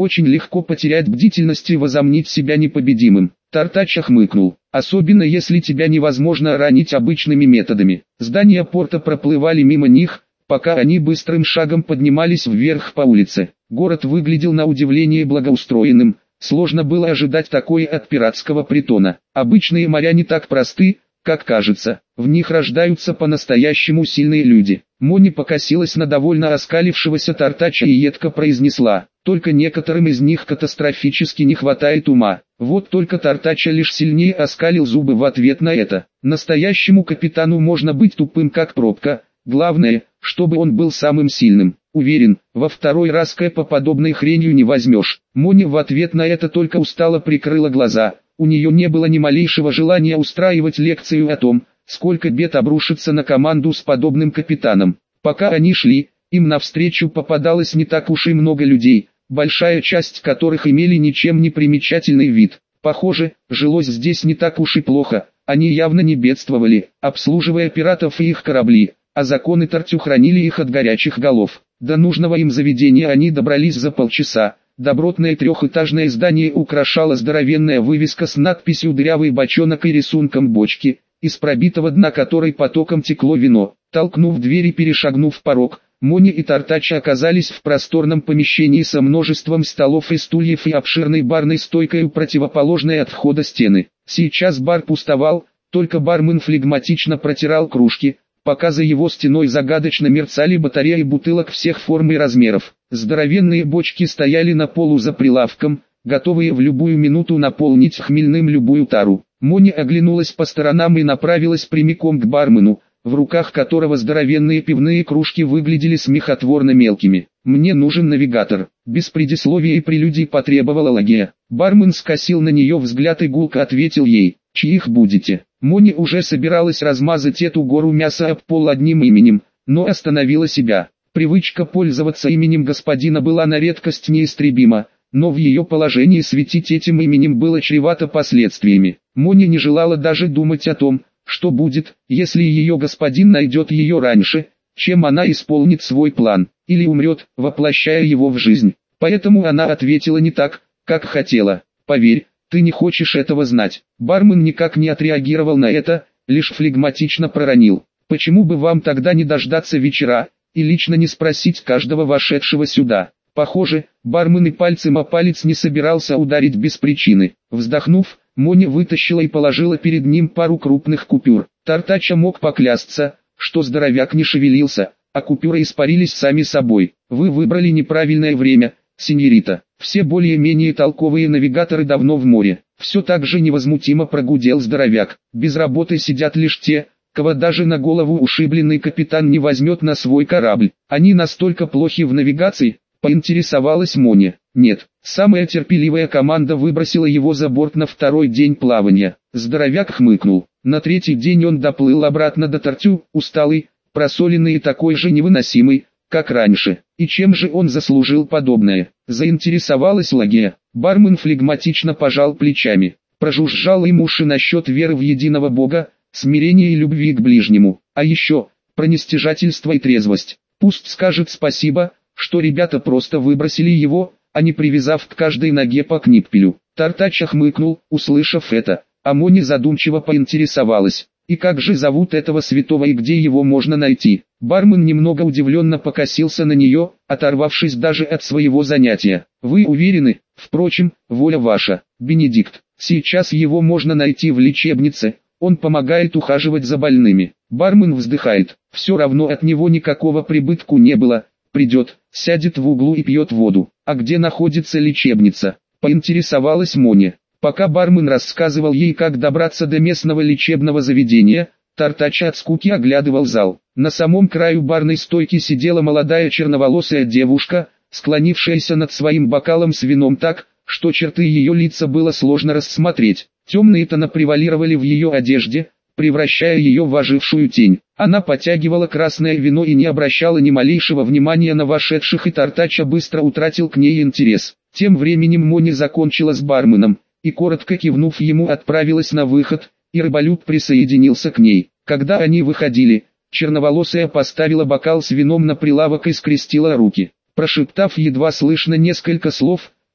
Очень легко потерять бдительность и возомнить себя непобедимым. Тартача хмыкнул. Особенно если тебя невозможно ранить обычными методами. Здания порта проплывали мимо них, пока они быстрым шагом поднимались вверх по улице. Город выглядел на удивление благоустроенным. Сложно было ожидать такое от пиратского притона. Обычные моря не так просты, как кажется. В них рождаются по-настоящему сильные люди. Мони покосилась на довольно оскалившегося Тартача и едко произнесла: только некоторым из них катастрофически не хватает ума. Вот только Тартача лишь сильнее оскалил зубы в ответ на это. Настоящему капитану можно быть тупым как пробка, главное, чтобы он был самым сильным. Уверен, во второй раз Кэпа подобной хренью не возьмешь. Мони в ответ на это только устало прикрыла глаза. У нее не было ни малейшего желания устраивать лекцию о том, сколько бед обрушится на команду с подобным капитаном. Пока они шли, им навстречу попадалось не так уж и много людей, большая часть которых имели ничем не примечательный вид. Похоже, жилось здесь не так уж и плохо, они явно не бедствовали, обслуживая пиратов и их корабли, а законы Тартю хранили их от горячих голов. До нужного им заведения они добрались за полчаса. Добротное трехэтажное здание украшала здоровенная вывеска с надписью «Дырявый бочонок» и рисунком бочки, из пробитого дна которой потоком текло вино. Толкнув дверь и перешагнув порог, Мони и Тартача оказались в просторном помещении со множеством столов и стульев и обширной барной стойкой у противоположной от входа стены. Сейчас бар пустовал, только бармен флегматично протирал кружки, пока за его стеной загадочно мерцали батареи бутылок всех форм и размеров. Здоровенные бочки стояли на полу за прилавком, готовые в любую минуту наполнить хмельным любую тару. Мони оглянулась по сторонам и направилась прямиком к бармену, в руках которого здоровенные пивные кружки выглядели смехотворно мелкими. «Мне нужен навигатор», — без предисловия и прелюдий потребовала Лагия. Бармен скосил на нее взгляд и гулко ответил ей: «Чьих будете?» Мони уже собиралась размазать эту гору мяса об пол одним именем, но остановила себя. Привычка пользоваться именем господина была на редкость неистребима, но в ее положении светить этим именем было чревато последствиями. Мони не желала даже думать о том, что будет, если ее господин найдет ее раньше, чем она исполнит свой план, или умрет, воплощая его в жизнь. Поэтому она ответила не так, как хотела. «Поверь, ты не хочешь этого знать». Бармен никак не отреагировал на это, лишь флегматично проронил: «Почему бы вам тогда не дождаться вечера, и лично не спросить каждого вошедшего сюда?» Похоже, бармен и пальцем о палец не собирался ударить без причины. Вздохнув, Мони вытащила и положила перед ним пару крупных купюр. Тартача мог поклясться, что здоровяк не шевелился, а купюры испарились сами собой. «Вы выбрали неправильное время, сеньорита. Все более-менее толковые навигаторы давно в море». Все так же невозмутимо прогудел здоровяк. «Без работы сидят лишь те, кого даже на голову ушибленный капитан не возьмет на свой корабль. Они настолько плохи в навигации?» — поинтересовалась Мони. «Нет, самая терпеливая команда выбросила его за борт на второй день плавания». Здоровяк хмыкнул. На третий день он доплыл обратно до Тартю, усталый, просоленный и такой же невыносимый, как раньше. И чем же он заслужил подобное? Заинтересовалась Лагия. Бармен флегматично пожал плечами. Прожужжал им уши насчет веры в единого Бога, смирения и любви к ближнему. А еще, про нестяжательство и трезвость. Пусть скажет спасибо, что ребята просто выбросили его, а не привязав к каждой ноге по книппелю. Тартача хмыкнул, услышав это, а Мони задумчиво поинтересовалась: «И как же зовут этого святого и где его можно найти?» Бармен немного удивленно покосился на нее, оторвавшись даже от своего занятия. «Вы уверены? Впрочем, воля ваша, Бенедикт. Сейчас его можно найти в лечебнице, он помогает ухаживать за больными». Бармен вздыхает. Все равно от него никакого прибытку не было. Придет, сядет в углу и пьет воду. «А где находится лечебница?» — поинтересовалась Мони. Пока бармен рассказывал ей, как добраться до местного лечебного заведения, Тартача от скуки оглядывал зал. На самом краю барной стойки сидела молодая черноволосая девушка, склонившаяся над своим бокалом с вином так, что черты ее лица было сложно рассмотреть. Темные тона превалировали в ее одежде, превращая ее в ожившую тень. Она потягивала красное вино и не обращала ни малейшего внимания на вошедших, и Тартача быстро утратил к ней интерес. Тем временем Мони закончила с барменом, и коротко кивнув ему отправилась на выход, и рыболюб присоединился к ней. Когда они выходили, черноволосая поставила бокал с вином на прилавок и скрестила руки. Прошептав едва слышно несколько слов,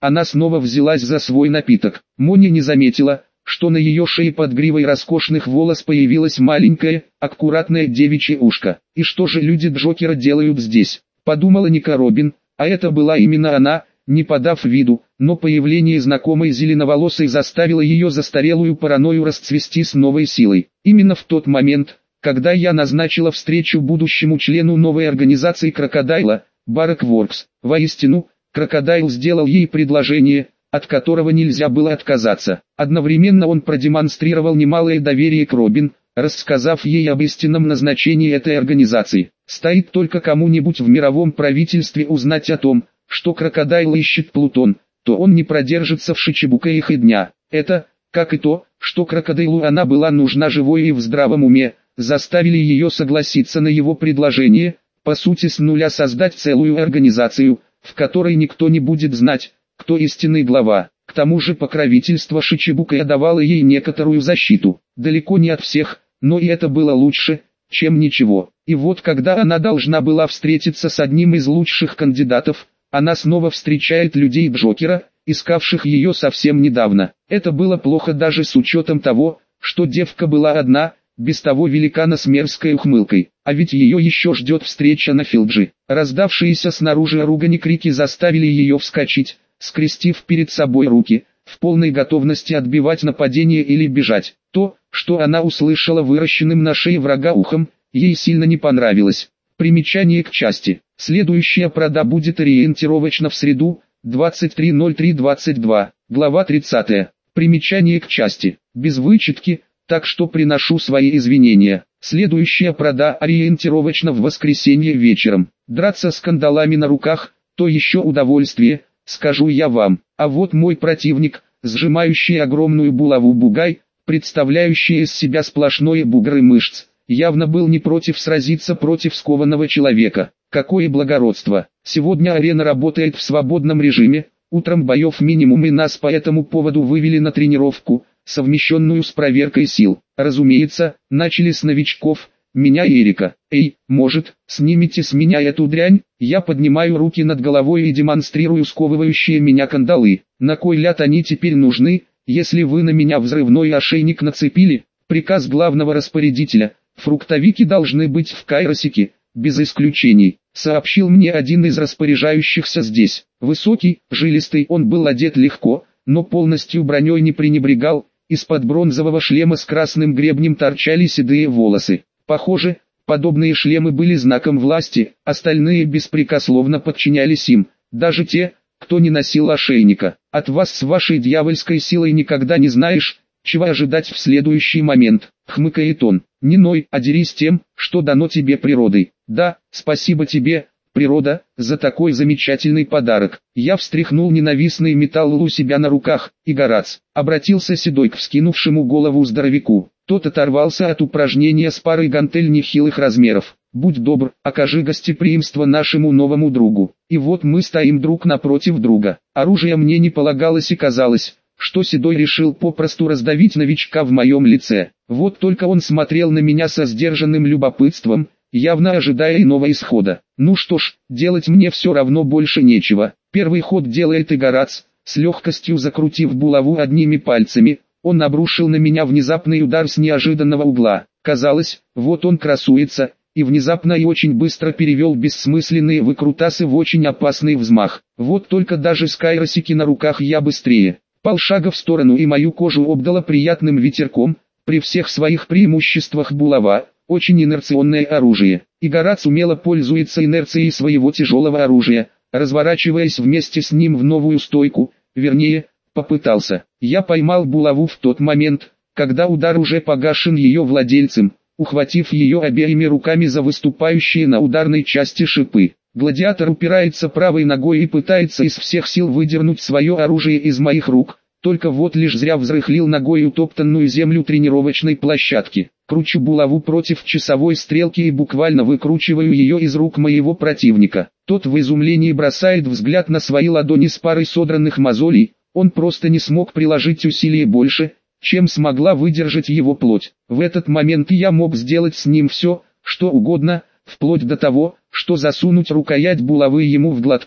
она снова взялась за свой напиток. Моня не заметила, что на ее шее под гривой роскошных волос появилось маленькое, аккуратное девичье ушко. И что же люди Джокера делают здесь? Подумала Ника Робин, а это была именно она, не подав виду, но появление знакомой зеленоволосой заставило ее застарелую паранойю расцвести с новой силой. Именно в тот момент, когда я назначила встречу будущему члену новой организации Крокодайла, Барак Воркс. Воистину, Крокодайл сделал ей предложение, от которого нельзя было отказаться. Одновременно он продемонстрировал немалое доверие к Робин, рассказав ей об истинном назначении этой организации. Стоит только кому-нибудь в мировом правительстве узнать о том, что Крокодайл ищет Плутон, то он не продержится в Шичибукаях и дня. Это, как и то, что Крокодайлу она была нужна живой и в здравом уме, заставили ее согласиться на его предложение, по сути с нуля создать целую организацию, в которой никто не будет знать, кто истинный глава. К тому же покровительство Шичибукая давало ей некоторую защиту, далеко не от всех, но и это было лучше, чем ничего. И вот когда она должна была встретиться с одним из лучших кандидатов, она снова встречает людей Джокера, искавших ее совсем недавно. Это было плохо даже с учетом того, что девка была одна, без того великана с мерзкой ухмылкой. А ведь ее еще ждет встреча на Филджи. Раздавшиеся снаружи ругань и крики заставили ее вскочить, скрестив перед собой руки, в полной готовности отбивать нападение или бежать. То, что она услышала выращенным на шее врага ухом, ей сильно не понравилось. Примечание к части. Следующая прода будет ориентировочно в среду, двадцать три ноль три двадцать два, глава тридцатая. Примечание к части. Без вычетки, так что приношу свои извинения. Следующая прода ориентировочно в воскресенье вечером. Драться с кандалами на руках, то еще удовольствие, скажу я вам. А вот мой противник, сжимающий огромную булаву бугай, представляющий из себя сплошное бугры мышц, явно был не против сразиться против скованного человека. Какое благородство! Сегодня арена работает в свободном режиме, утром боев минимум и нас по этому поводу вывели на тренировку, совмещенную с проверкой сил. Разумеется, начали с новичков, меня и Эрика. Эй, может, снимите с меня эту дрянь? Я поднимаю руки над головой и демонстрирую сковывающие меня кандалы. На кой ляд они теперь нужны, если вы на меня взрывной ошейник нацепили? Приказ главного распорядителя. Фруктовики должны быть в Кайросике, без исключений, сообщил мне один из распоряжающихся здесь. Высокий, жилистый, он был одет легко, но полностью броней не пренебрегал, из-под бронзового шлема с красным гребнем торчали седые волосы. Похоже, подобные шлемы были знаком власти, остальные беспрекословно подчинялись им, даже те, кто не носил ошейника. От вас с вашей дьявольской силой никогда не знаешь, чего ожидать в следующий момент, хмыкает он. Не ной, а дерись тем, что дано тебе природой. Да, спасибо тебе, природа, за такой замечательный подарок. Я встряхнул ненавистный металл у себя на руках, и Горац обратился седой к вскинувшему голову здоровяку. Тот оторвался от упражнения с парой гантель нехилых размеров. Будь добр, окажи гостеприимство нашему новому другу. И вот мы стоим друг напротив друга. Оружие мне не полагалось и казалось, что Седой решил попросту раздавить новичка в моем лице. Вот только он смотрел на меня со сдержанным любопытством, явно ожидая иного исхода. Ну что ж, делать мне все равно больше нечего. Первый ход делает и Горац, с легкостью закрутив булаву одними пальцами, он обрушил на меня внезапный удар с неожиданного угла. Казалось, вот он красуется, и внезапно и очень быстро перевел бессмысленные выкрутасы в очень опасный взмах. Вот только даже с Кайросики на руках я быстрее. Полшага в сторону и мою кожу обдало приятным ветерком, при всех своих преимуществах булава, очень инерционное оружие. И Горац умело пользуется инерцией своего тяжелого оружия, разворачиваясь вместе с ним в новую стойку, вернее, попытался. Я поймал булаву в тот момент, когда удар уже погашен ее владельцем, ухватив ее обеими руками за выступающие на ударной части шипы. Гладиатор упирается правой ногой и пытается из всех сил выдернуть свое оружие из моих рук, только вот лишь зря взрыхлил ногой утоптанную землю тренировочной площадки. Кручу булаву против часовой стрелки и буквально выкручиваю ее из рук моего противника. Тот в изумлении бросает взгляд на свои ладони с парой содранных мозолей, он просто не смог приложить усилий больше, чем смогла выдержать его плоть. В этот момент я мог сделать с ним все, что угодно, вплоть до того, что засунуть рукоять булавы ему в глотку,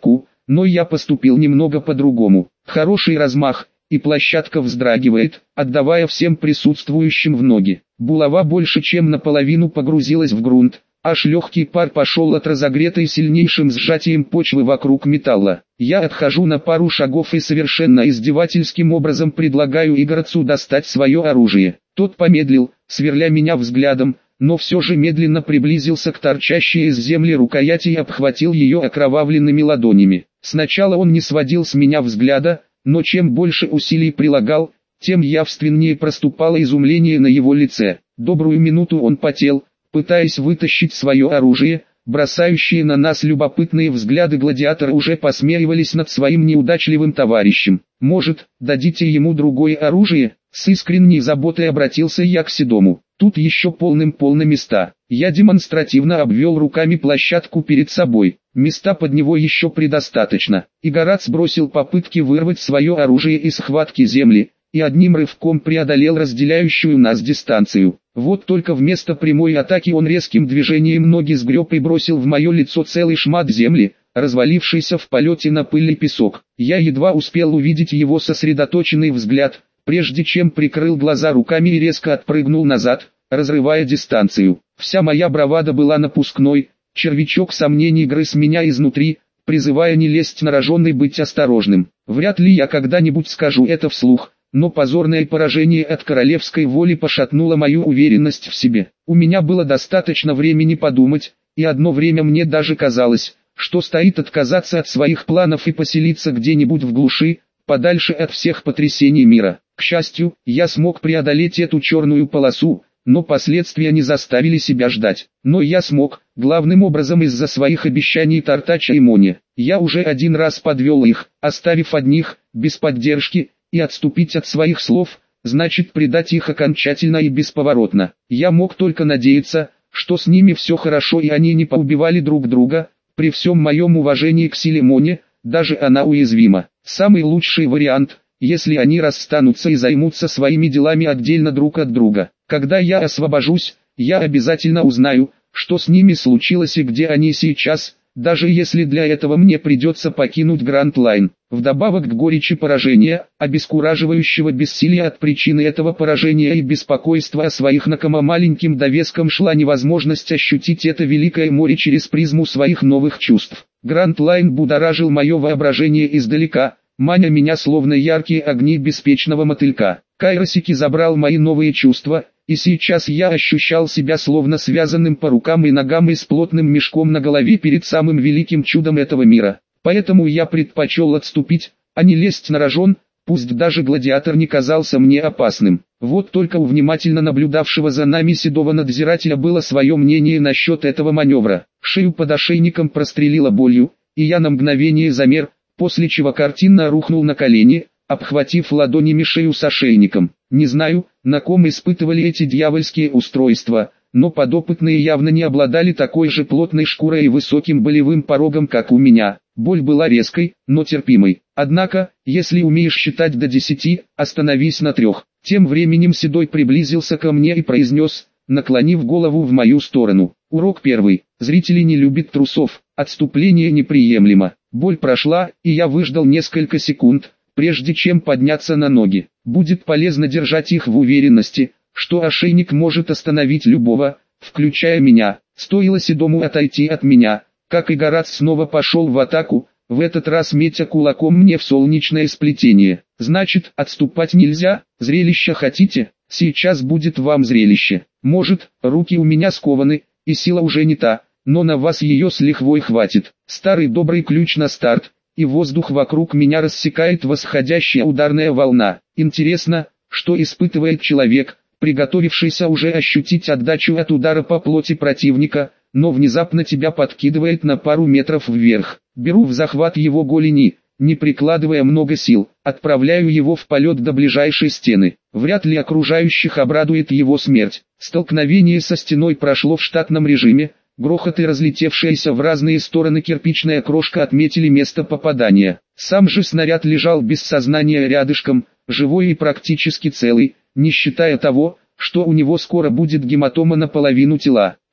но я поступил немного по-другому. Хороший размах, и площадка вздрагивает, отдавая всем присутствующим в ноги. Булава больше чем наполовину погрузилась в грунт, аж легкий пар пошел от разогретой сильнейшим сжатием почвы вокруг металла. Я отхожу на пару шагов и совершенно издевательским образом предлагаю Игорцу достать свое оружие. Тот помедлил, сверля меня взглядом, но все же медленно приблизился к торчащей из земли рукояти и обхватил ее окровавленными ладонями. Сначала он не сводил с меня взгляда, но чем больше усилий прилагал, тем явственнее проступало изумление на его лице. Добрую минуту он потел, пытаясь вытащить свое оружие. Бросающие на нас любопытные взгляды гладиаторы уже посмеивались над своим неудачливым товарищем. «Может, дадите ему другое оружие?» С искренней заботой обратился я к Седому. Тут еще полным-полно места. Я демонстративно обвел руками площадку перед собой. Места под него еще предостаточно. Игорац бросил попытки вырвать свое оружие из схватки земли, и одним рывком преодолел разделяющую нас дистанцию. Вот только вместо прямой атаки он резким движением ноги сгреб и бросил в мое лицо целый шмат земли, развалившийся в полете на пыль и песок. Я едва успел увидеть его сосредоточенный взгляд, прежде чем прикрыл глаза руками и резко отпрыгнул назад, разрывая дистанцию. Вся моя бравада была напускной, червячок сомнений грыз меня изнутри, призывая не лезть на рожон и быть осторожным. Вряд ли я когда-нибудь скажу это вслух, но позорное поражение от королевской воли пошатнуло мою уверенность в себе. У меня было достаточно времени подумать, и одно время мне даже казалось, что стоит отказаться от своих планов и поселиться где-нибудь в глуши, подальше от всех потрясений мира. К счастью, я смог преодолеть эту черную полосу, но последствия не заставили себя ждать. Но я смог, главным образом из-за своих обещаний Тартача и Моне. Я уже один раз подвел их, оставив одних, без поддержки, и отступить от своих слов, значит предать их окончательно и бесповоротно. Я мог только надеяться, что с ними все хорошо и они не поубивали друг друга. При всем моем уважении к силе Моне, даже она уязвима. Самый лучший вариант, если они расстанутся и займутся своими делами отдельно друг от друга. Когда я освобожусь, я обязательно узнаю, что с ними случилось и где они сейчас, даже если для этого мне придется покинуть Гранд Лайн. Вдобавок к горечи поражения, обескураживающего бессилия от причины этого поражения и беспокойства о своих накома маленьким довеском шла невозможность ощутить это великое море через призму своих новых чувств. Гранд Лайн будоражил мое воображение издалека, маня меня словно яркие огни беспечного мотылька. Кайросики забрал мои новые чувства, и сейчас я ощущал себя словно связанным по рукам и ногам и с плотным мешком на голове перед самым великим чудом этого мира. Поэтому я предпочел отступить, а не лезть на рожон, пусть даже гладиатор не казался мне опасным. Вот только у внимательно наблюдавшего за нами седого надзирателя было свое мнение насчет этого маневра. Шею под ошейником прострелило болью, и я на мгновение замер, после чего картинно рухнул на колени, обхватив ладонями шею с ошейником. Не знаю, на ком испытывали эти дьявольские устройства, но подопытные явно не обладали такой же плотной шкурой и высоким болевым порогом, как у меня. Боль была резкой, но терпимой. Однако, если умеешь считать до десяти, остановись на трех. Тем временем Седой приблизился ко мне и произнес, наклонив голову в мою сторону: урок первый. Зрители не любят трусов, отступление неприемлемо. Боль прошла, и я выждал несколько секунд, прежде чем подняться на ноги. Будет полезно держать их в уверенности, что ошейник может остановить любого, включая меня. Стоило Седому отойти от меня, как Игорац снова пошел в атаку, в этот раз метя кулаком мне в солнечное сплетение. Значит, отступать нельзя? Зрелище хотите? Сейчас будет вам зрелище. Может, руки у меня скованы, и сила уже не та, но на вас ее с лихвой хватит. Старый добрый ключ на старт, и воздух вокруг меня рассекает восходящая ударная волна. Интересно, что испытывает человек, приготовившийся уже ощутить отдачу от удара по плоти противника, но внезапно тебя подкидывает на пару метров вверх. Беру в захват его голени, не прикладывая много сил, отправляю его в полет до ближайшей стены. Вряд ли окружающих обрадует его смерть. Столкновение со стеной прошло в штатном режиме, грохот и разлетевшаяся в разные стороны кирпичная крошка отметили место попадания. Сам же снаряд лежал без сознания рядышком, живой и практически целый, не считая того, что у него скоро будет гематома наполовину тела.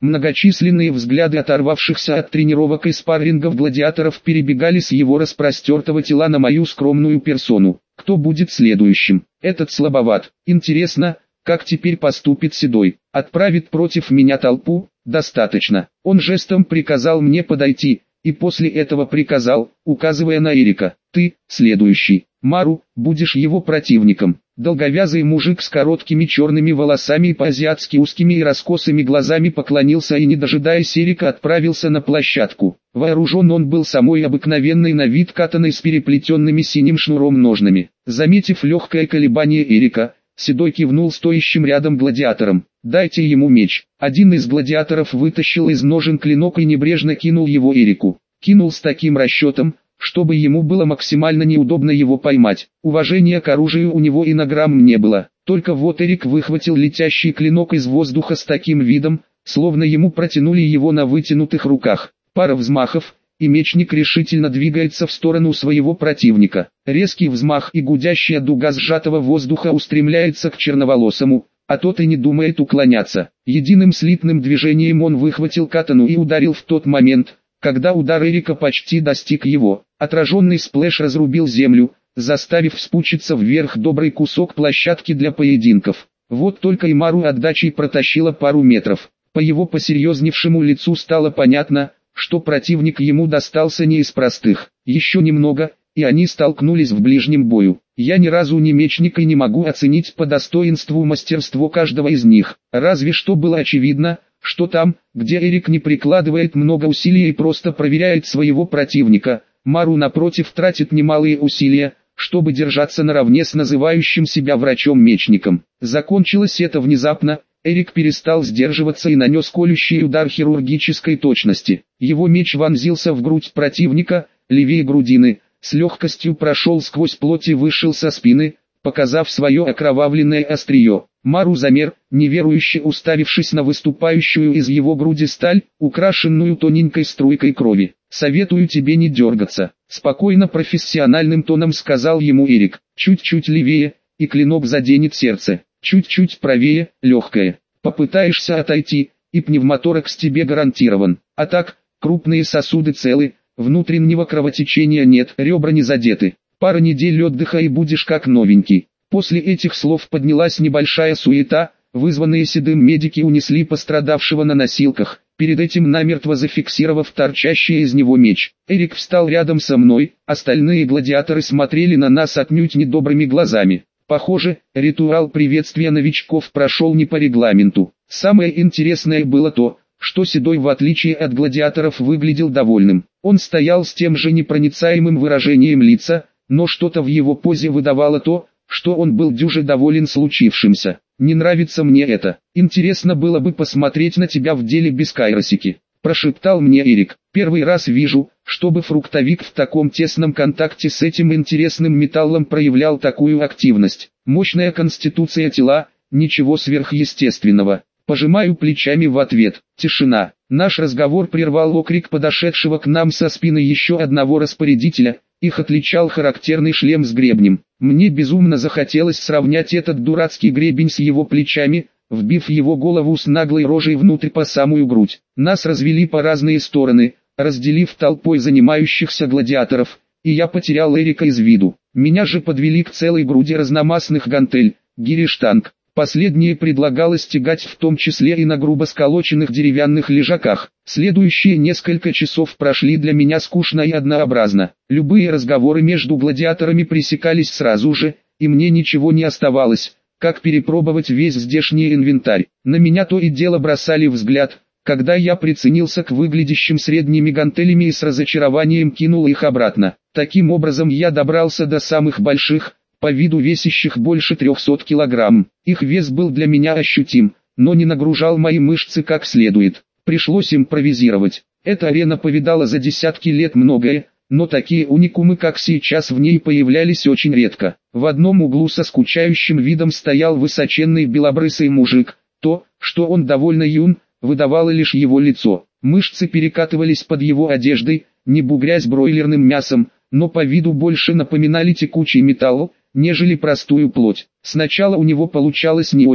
Многочисленные взгляды оторвавшихся от тренировок и спаррингов гладиаторов перебегали с его распростертого тела на мою скромную персону. Кто будет следующим? Этот слабоват. Интересно, как теперь поступит Седой? Отправит против меня толпу? Достаточно. Он жестом приказал мне подойти, и после этого приказал, указывая на Эрика: ты, следующий. Мару, будешь его противником. Долговязый мужик с короткими черными волосами и по-азиатски узкими и раскосыми глазами поклонился и, не дожидаясь Эрика, отправился на площадку. Вооружен он был самой обыкновенной на вид катаной с переплетенными синим шнуром ножнами. Заметив легкое колебание Эрика, Седой кивнул стоящим рядом гладиаторам: дайте ему меч. Один из гладиаторов вытащил из ножен клинок и небрежно кинул его Эрику. Кинул с таким расчетом, чтобы ему было максимально неудобно его поймать. Уважения к оружию у него и на грамм не было. Только вот Эрик выхватил летящий клинок из воздуха с таким видом, словно ему протянули его на вытянутых руках. Пара взмахов, и мечник решительно двигается в сторону своего противника. Резкий взмах, и гудящая дуга сжатого воздуха устремляется к черноволосому, а тот и не думает уклоняться. Единым слитным движением он выхватил катану и ударил в тот момент, когда удар Эрика почти достиг его. Отраженный сплэш разрубил землю, заставив вспучиться вверх добрый кусок площадки для поединков. Вот только Имару отдачей протащила пару метров. По его посерьезневшему лицу стало понятно, что противник ему достался не из простых. Еще немного, и они столкнулись в ближнем бою. Я ни разу не мечник и не могу оценить по достоинству мастерство каждого из них. Разве что было очевидно, что там, где Эрик не прикладывает много усилий и просто проверяет своего противника, Мару напротив тратит немалые усилия, чтобы держаться наравне с называющим себя врачом-мечником. Закончилось это внезапно. Эрик перестал сдерживаться и нанес колющий удар хирургической точности. Его меч вонзился в грудь противника, левее грудины, с легкостью прошел сквозь плоть и вышел со спины, показав свое окровавленное острие. Мару замер, неверующе уставившись на выступающую из его груди сталь, украшенную тоненькой струйкой крови. «Советую тебе не дергаться», — спокойно профессиональным тоном сказал ему Эрик. «Чуть-чуть левее, и клинок заденет сердце. Чуть-чуть правее, легкое. Попытаешься отойти, и пневмоторакс тебе гарантирован. А так, крупные сосуды целы, внутреннего кровотечения нет, ребра не задеты. Пара недель отдыха и будешь как новенький». После этих слов поднялась небольшая суета, вызванные Седым медики унесли пострадавшего на носилках, перед этим намертво зафиксировав торчащий из него меч. Эрик встал рядом со мной, остальные гладиаторы смотрели на нас отнюдь недобрыми глазами. Похоже, ритуал приветствия новичков прошел не по регламенту. Самое интересное было то, что Седой в отличие от гладиаторов выглядел довольным. Он стоял с тем же непроницаемым выражением лица, но что-то в его позе выдавало то, что он был дюже доволен случившимся. «Не нравится мне это. Интересно было бы посмотреть на тебя в деле без кайросики», – прошептал мне Эрик. «Первый раз вижу, чтобы фруктовик в таком тесном контакте с этим интересным металлом проявлял такую активность. Мощная конституция тела, ничего сверхъестественного». Пожимаю плечами в ответ. Тишина. Наш разговор прервал окрик подошедшего к нам со спины еще одного распорядителя. Их отличал характерный шлем с гребнем. Мне безумно захотелось сравнять этот дурацкий гребень с его плечами, вбив его голову с наглой рожей внутрь по самую грудь. Нас развели по разные стороны, разделив толпой занимающихся гладиаторов, и я потерял Эрика из виду. Меня же подвели к целой груди разномастных гантель, гири-штанг. Последнее предлагалось тягать в том числе и на грубо сколоченных деревянных лежаках. Следующие несколько часов прошли для меня скучно и однообразно. Любые разговоры между гладиаторами пресекались сразу же, и мне ничего не оставалось, как перепробовать весь здешний инвентарь. На меня то и дело бросали взгляд, когда я приценился к выглядящим средними гантелями и с разочарованием кинул их обратно. Таким образом я добрался до самых больших, по виду весящих больше трехсот килограмм. Их вес был для меня ощутим, но не нагружал мои мышцы как следует. Пришлось импровизировать. Эта арена повидала за десятки лет многое, но такие уникумы как сейчас в ней появлялись очень редко. В одном углу со скучающим видом стоял высоченный белобрысый мужик. То, что он довольно юн, выдавало лишь его лицо. Мышцы перекатывались под его одеждой, не бугрясь бройлерным мясом, но по виду больше напоминали текучий металл, нежели простую плоть. Сначала у него получалось не очень,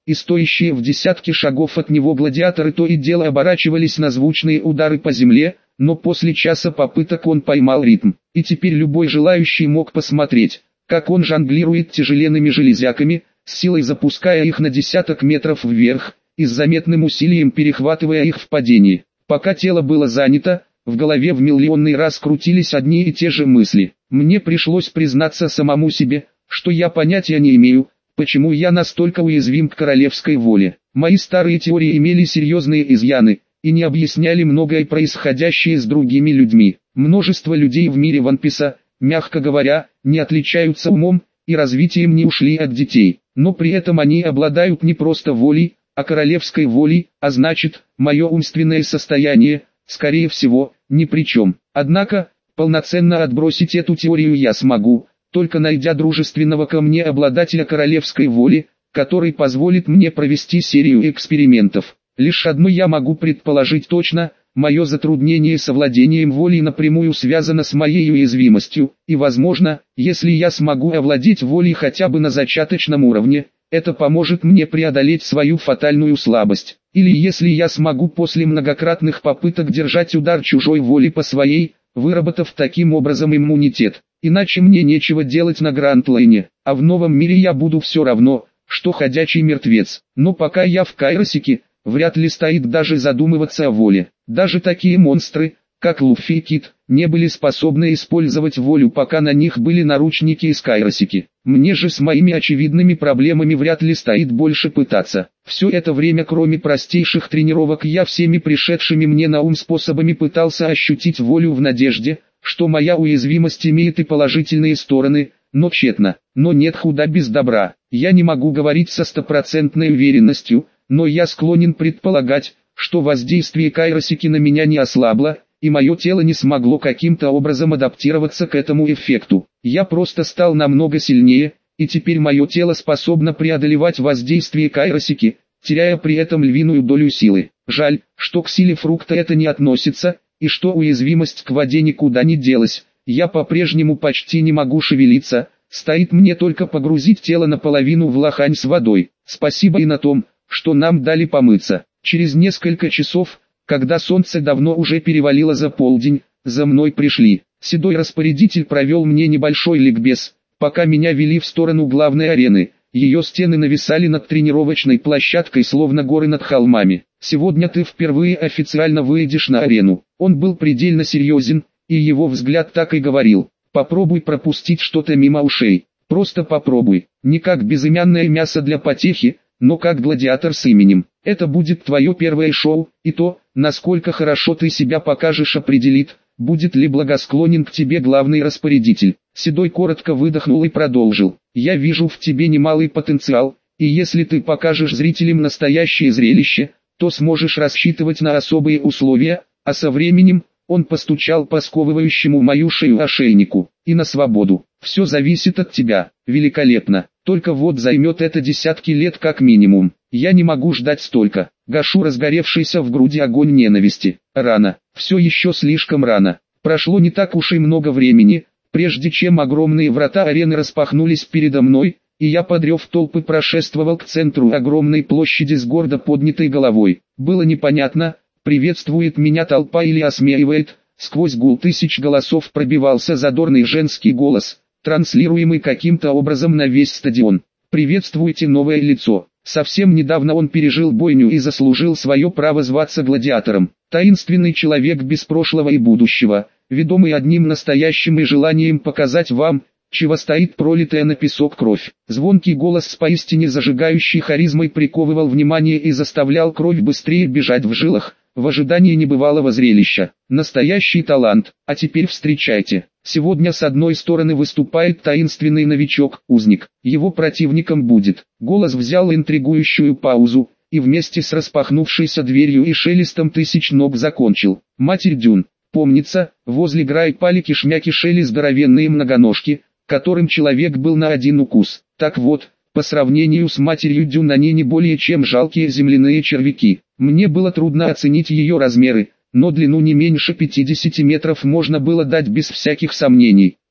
и стоящие в десятке шагов от него гладиаторы то и дело оборачивались на звучные удары по земле, но после часа попыток он поймал ритм, и теперь любой желающий мог посмотреть, как он жонглирует тяжеленными железяками, с силой запуская их на десяток метров вверх, и с заметным усилием перехватывая их в падении. Пока тело было занято, в голове в миллионный раз крутились одни и те же мысли. Мне пришлось признаться самому себе, что я понятия не имею, почему я настолько уязвим к королевской воле. Мои старые теории имели серьезные изъяны, и не объясняли многое происходящее с другими людьми. Множество людей в мире Ванписа, мягко говоря, не отличаются умом и развитием, не ушли от детей, но при этом они обладают не просто волей, а королевской волей, а значит, мое умственное состояние, скорее всего, ни при чем. Однако, полноценно отбросить эту теорию я смогу, только найдя дружественного ко мне обладателя королевской воли, который позволит мне провести серию экспериментов. Лишь одно я могу предположить точно: мое затруднение с овладением волей напрямую связано с моей уязвимостью, и возможно, если я смогу овладеть волей хотя бы на зачаточном уровне, это поможет мне преодолеть свою фатальную слабость. Или если я смогу после многократных попыток держать удар чужой воли по своей, выработав таким образом иммунитет. Иначе мне нечего делать на Гранд-Лайне, а в новом мире я буду все равно, что ходячий мертвец. Но пока я в Кайросике, вряд ли стоит даже задумываться о воле. Даже такие монстры, как Луффи и Кит, не были способны использовать волю, пока на них были наручники из Кайросики. Мне же с моими очевидными проблемами вряд ли стоит больше пытаться. Все это время, кроме простейших тренировок, я всеми пришедшими мне на ум способами пытался ощутить волю в надежде, что моя уязвимость имеет и положительные стороны, но тщетно. Но нет худа без добра. Я не могу говорить со стопроцентной уверенностью, но я склонен предполагать, что воздействие Кайросики на меня не ослабло, и мое тело не смогло каким-то образом адаптироваться к этому эффекту. Я просто стал намного сильнее, и теперь мое тело способно преодолевать воздействие Кайросики, теряя при этом львиную долю силы. Жаль, что к силе фрукта это не относится, и что уязвимость к воде никуда не делась. Я по-прежнему почти не могу шевелиться, стоит мне только погрузить тело наполовину в лохань с водой. Спасибо и на том, что нам дали помыться. Через несколько часов, когда солнце давно уже перевалило за полдень, за мной пришли. Седой распорядитель провел мне небольшой ликбез, пока меня вели в сторону главной арены. Ее стены нависали над тренировочной площадкой, словно горы над холмами. «Сегодня ты впервые официально выйдешь на арену». Он был предельно серьезен, и его взгляд так и говорил: «Попробуй пропустить что-то мимо ушей. Просто попробуй. Не как безымянное мясо для потехи, но как гладиатор с именем. Это будет твое первое шоу, и то, насколько хорошо ты себя покажешь, определит, будет ли благосклонен к тебе главный распорядитель». Седой коротко выдохнул и продолжил: «Я вижу в тебе немалый потенциал, и если ты покажешь зрителям настоящее зрелище, то сможешь рассчитывать на особые условия, а со временем...» Он постучал по сковывающему мою шею ошейнику. «И на свободу. Все зависит от тебя». «Великолепно. Только вот займет это десятки лет как минимум. Я не могу ждать столько». Гашу разгоревшийся в груди огонь ненависти. Рано. Все еще слишком рано. Прошло не так уж и много времени, прежде чем огромные врата арены распахнулись передо мной, и я под рев толпы прошествовал к центру огромной площади с гордо поднятой головой. Было непонятно, приветствует меня толпа или осмеивает. Сквозь гул тысяч голосов пробивался задорный женский голос, транслируемый каким-то образом на весь стадион. «Приветствуйте новое лицо. Совсем недавно он пережил бойню и заслужил свое право зваться гладиатором. Таинственный человек без прошлого и будущего, ведомый одним настоящим и желанием показать вам, чего стоит пролитая на песок кровь». Звонкий голос с поистине зажигающей харизмой приковывал внимание и заставлял кровь быстрее бежать в жилах, в ожидании небывалого зрелища. Настоящий талант. А теперь встречайте. Сегодня с одной стороны выступает таинственный новичок, узник. Его противником будет. Голос взял интригующую паузу, и вместе с распахнувшейся дверью и шелестом тысяч ног закончил: «Матерь Дюн». Помнится, возле Грай-Пали кишмя кишели здоровенные многоножки, которым человек был на один укус. Так вот, по сравнению с матерью Дюн они не более чем жалкие земляные червяки. Мне было трудно оценить ее размеры, но длину не меньше пятидесяти метров можно было дать без всяких сомнений.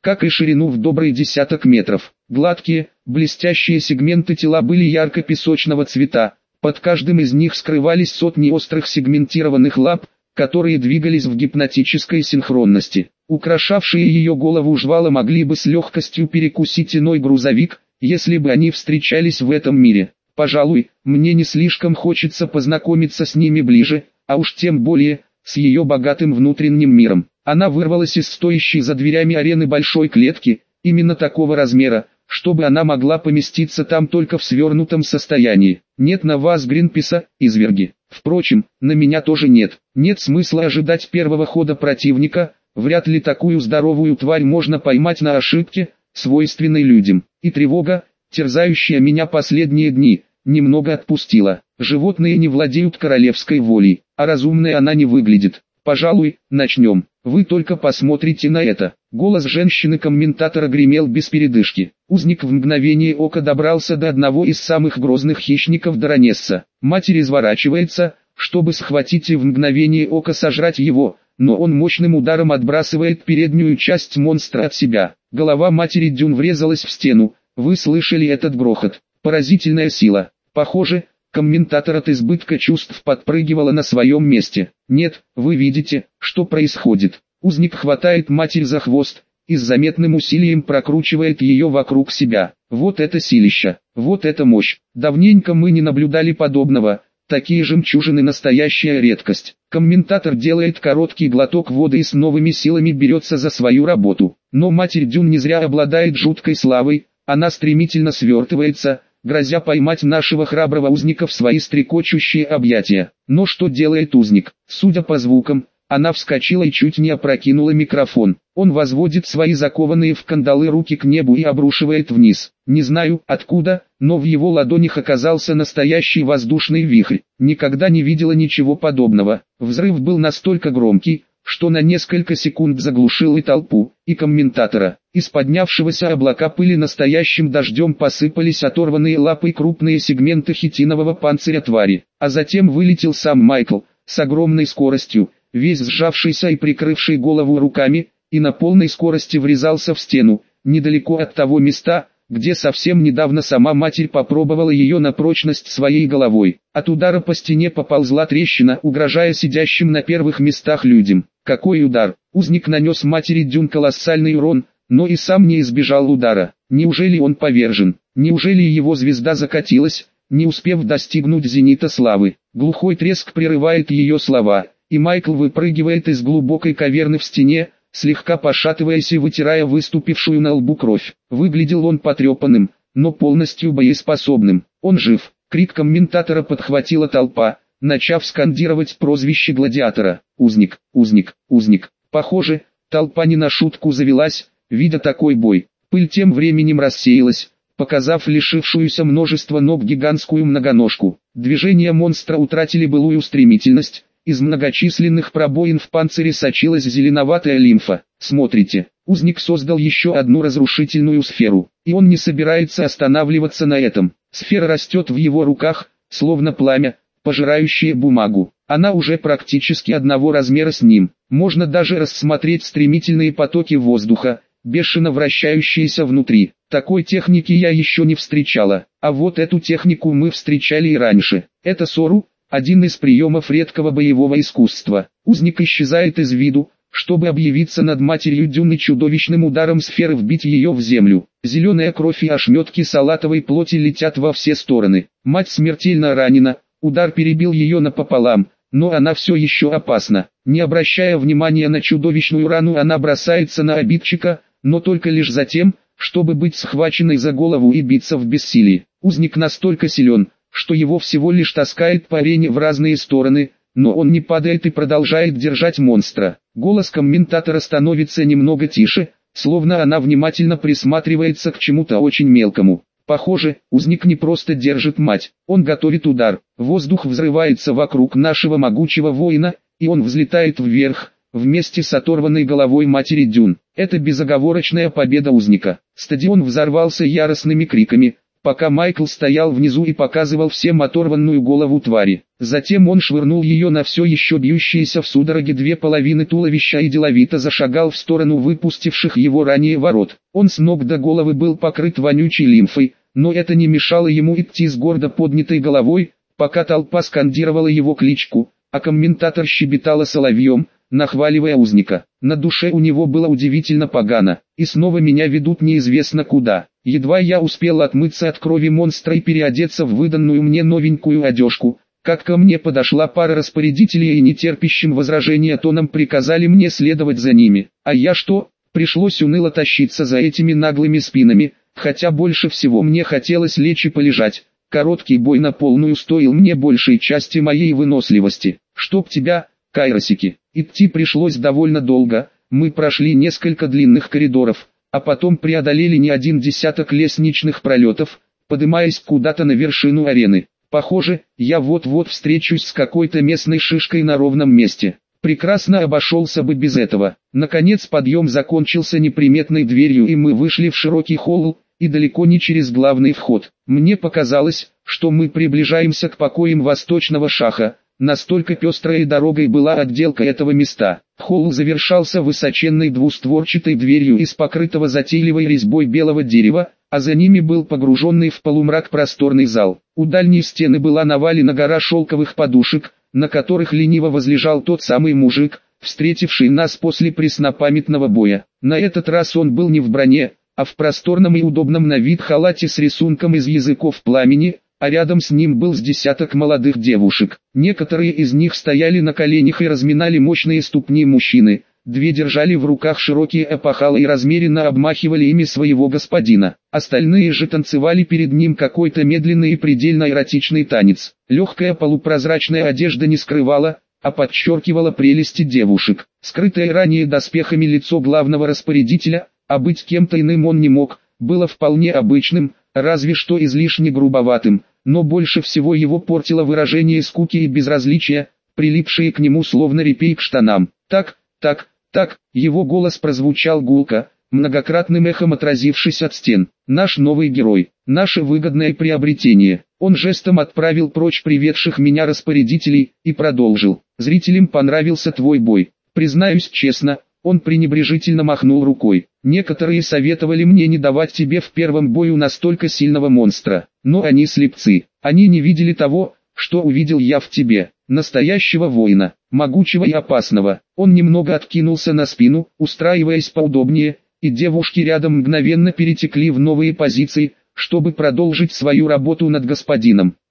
как и ширину в добрый десяток метров. Гладкие, блестящие сегменты тела были ярко-песочного цвета, под каждым из них скрывались сотни острых сегментированных лап, которые двигались в гипнотической синхронности. Украшавшие ее голову жвала могли бы с легкостью перекусить иной грузовик, если бы они встречались в этом мире. Пожалуй, мне не слишком хочется познакомиться с ними ближе, а уж тем более, с ее богатым внутренним миром. Она вырвалась из стоящей за дверями арены большой клетки, именно такого размера, чтобы она могла поместиться там только в свернутом состоянии. Нет на вас Гринписа, изверги. Впрочем, на меня тоже нет. Нет смысла ожидать первого хода противника, вряд ли такую здоровую тварь можно поймать на ошибке, свойственной людям. И тревога, терзающая меня последние дни, немного отпустила. Животные не владеют королевской волей, а разумной она не выглядит. Пожалуй, начнем. Вы только посмотрите на это. Голос женщины-комментатора гремел без передышки. Узник в мгновение ока добрался до одного из самых грозных хищников Даронесса. Матерь изворачивается, чтобы схватить и в мгновение ока сожрать его, но он мощным ударом отбрасывает переднюю часть монстра от себя. Голова матери Дюн врезалась в стену. Вы слышали этот грохот? Поразительная сила. Похоже, комментатор от избытка чувств подпрыгивала на своем месте. Нет, вы видите, что происходит. Узник хватает матерь за хвост и с заметным усилием прокручивает ее вокруг себя. Вот это силища, вот это мощь. Давненько мы не наблюдали подобного. Такие жемчужины настоящая редкость. Комментатор делает короткий глоток воды и с новыми силами берется за свою работу. Но матерь Дюн не зря обладает жуткой славой. Она стремительно свертывается, грозя поймать нашего храброго узника в свои стрекочущие объятия. Но что делает узник? Судя по звукам, она вскочила и чуть не опрокинула микрофон. Он возводит свои закованные в кандалы руки к небу и обрушивает вниз. Не знаю, откуда, но в его ладонях оказался настоящий воздушный вихрь. Никогда не видела ничего подобного. Взрыв был настолько громкий, что на несколько секунд заглушил и толпу, и комментатора. Из поднявшегося облака пыли настоящим дождем посыпались оторванные лапы и крупные сегменты хитинового панциря твари. А затем вылетел сам Майкл, с огромной скоростью, весь сжавшийся и прикрывший голову руками, и на полной скорости врезался в стену, недалеко от того места, где совсем недавно сама матерь попробовала ее на прочность своей головой. От удара по стене поползла трещина, угрожая сидящим на первых местах людям. Какой удар! Узник нанес матери Дюн колоссальный урон, но и сам не избежал удара. Неужели он повержен? Неужели его звезда закатилась, не успев достигнуть зенита славы? Глухой треск прерывает ее слова, и Майкл выпрыгивает из глубокой каверны в стене, слегка пошатываясь и вытирая выступившую на лбу кровь. Выглядел он потрепанным, но полностью боеспособным. Он жив. Крик комментатора подхватила толпа, начав скандировать прозвище гладиатора. Узник, узник, узник. Похоже, толпа не на шутку завелась, видя такой бой. Пыль тем временем рассеялась, показав лишившуюся множества ног гигантскую многоножку. Движения монстра утратили былую стремительность. Из многочисленных пробоин в панцире сочилась зеленоватая лимфа. Смотрите, узник создал еще одну разрушительную сферу, и он не собирается останавливаться на этом. Сфера растет в его руках, словно пламя, пожирающее бумагу. Она уже практически одного размера с ним. Можно даже рассмотреть стремительные потоки воздуха, бешено вращающиеся внутри. Такой техники я еще не встречала, а вот эту технику мы встречали и раньше. Это Сору. Один из приемов редкого боевого искусства. Узник исчезает из виду, чтобы объявиться над матерью Дюн и чудовищным ударом сферы вбить ее в землю. Зеленая кровь и ошметки салатовой плоти летят во все стороны. Мать смертельно ранена, удар перебил ее напополам, но она все еще опасна. Не обращая внимания на чудовищную рану, она бросается на обидчика, но только лишь за тем, чтобы быть схваченной за голову и биться в бессилии. Узник настолько силен, что его всего лишь таскает по арене в разные стороны, но он не падает и продолжает держать монстра. Голос комментатора становится немного тише, словно она внимательно присматривается к чему-то очень мелкому. Похоже, узник не просто держит мать, он готовит удар. Воздух взрывается вокруг нашего могучего воина, и он взлетает вверх, вместе с оторванной головой матери Дюн. Это безоговорочная победа узника. Стадион взорвался яростными криками, пока Майкл стоял внизу и показывал всем оторванную голову твари. Затем он швырнул ее на все еще бьющиеся в судороге две половины туловища и деловито зашагал в сторону выпустивших его ранее ворот. Он с ног до головы был покрыт вонючей лимфой, но это не мешало ему идти с гордо поднятой головой, пока толпа скандировала его кличку, а комментатор щебетала соловьем, нахваливая узника. На душе у него было удивительно погано, и снова меня ведут неизвестно куда. Едва я успел отмыться от крови монстра и переодеться в выданную мне новенькую одежку, как ко мне подошла пара распорядителей и нетерпящим возражения тоном приказали мне следовать за ними. А я что? Пришлось уныло тащиться за этими наглыми спинами, хотя больше всего мне хотелось лечь и полежать. Короткий бой на полную стоил мне большей части моей выносливости. Чтоб тебя, Кайросики. Идти пришлось довольно долго, мы прошли несколько длинных коридоров, а потом преодолели не один десяток лестничных пролетов, подымаясь куда-то на вершину арены. Похоже, я вот-вот встречусь с какой-то местной шишкой на ровном месте. Прекрасно обошелся бы без этого. Наконец подъем закончился неприметной дверью и мы вышли в широкий холл, и далеко не через главный вход. Мне показалось, что мы приближаемся к покоям восточного шаха. Настолько пестрой дорогой была отделка этого места. Холл завершался высоченной двустворчатой дверью из покрытого затейливой резьбой белого дерева, а за ними был погруженный в полумрак просторный зал. У дальней стены была навалена гора шелковых подушек, на которых лениво возлежал тот самый мужик, встретивший нас после преснопамятного боя. На этот раз он был не в броне, а в просторном и удобном на вид халате с рисунком из языков пламени, а рядом с ним был с десяток молодых девушек. Некоторые из них стояли на коленях и разминали мощные ступни мужчины, две держали в руках широкие опахалы и размеренно обмахивали ими своего господина. Остальные же танцевали перед ним какой-то медленный и предельно эротичный танец. Легкая полупрозрачная одежда не скрывала, а подчеркивала прелести девушек. Скрытое ранее доспехами лицо главного распорядителя, а быть кем-то иным он не мог, было вполне обычным, разве что излишне грубоватым, но больше всего его портило выражение скуки и безразличия, прилипшие к нему словно репей к штанам. «Так, так, так», его голос прозвучал гулко, многократным эхом отразившись от стен. «Наш новый герой, наше выгодное приобретение». Он жестом отправил прочь приведших меня распорядителей и продолжил. «Зрителям понравился твой бой. Признаюсь честно». Он пренебрежительно махнул рукой. «Некоторые советовали мне не давать тебе в первом бою настолько сильного монстра, но они слепцы. Они не видели того, что увидел я в тебе, настоящего воина, могучего и опасного». Он немного откинулся на спину, устраиваясь поудобнее, и девушки рядом мгновенно перетекли в новые позиции, чтобы продолжить свою работу над господином.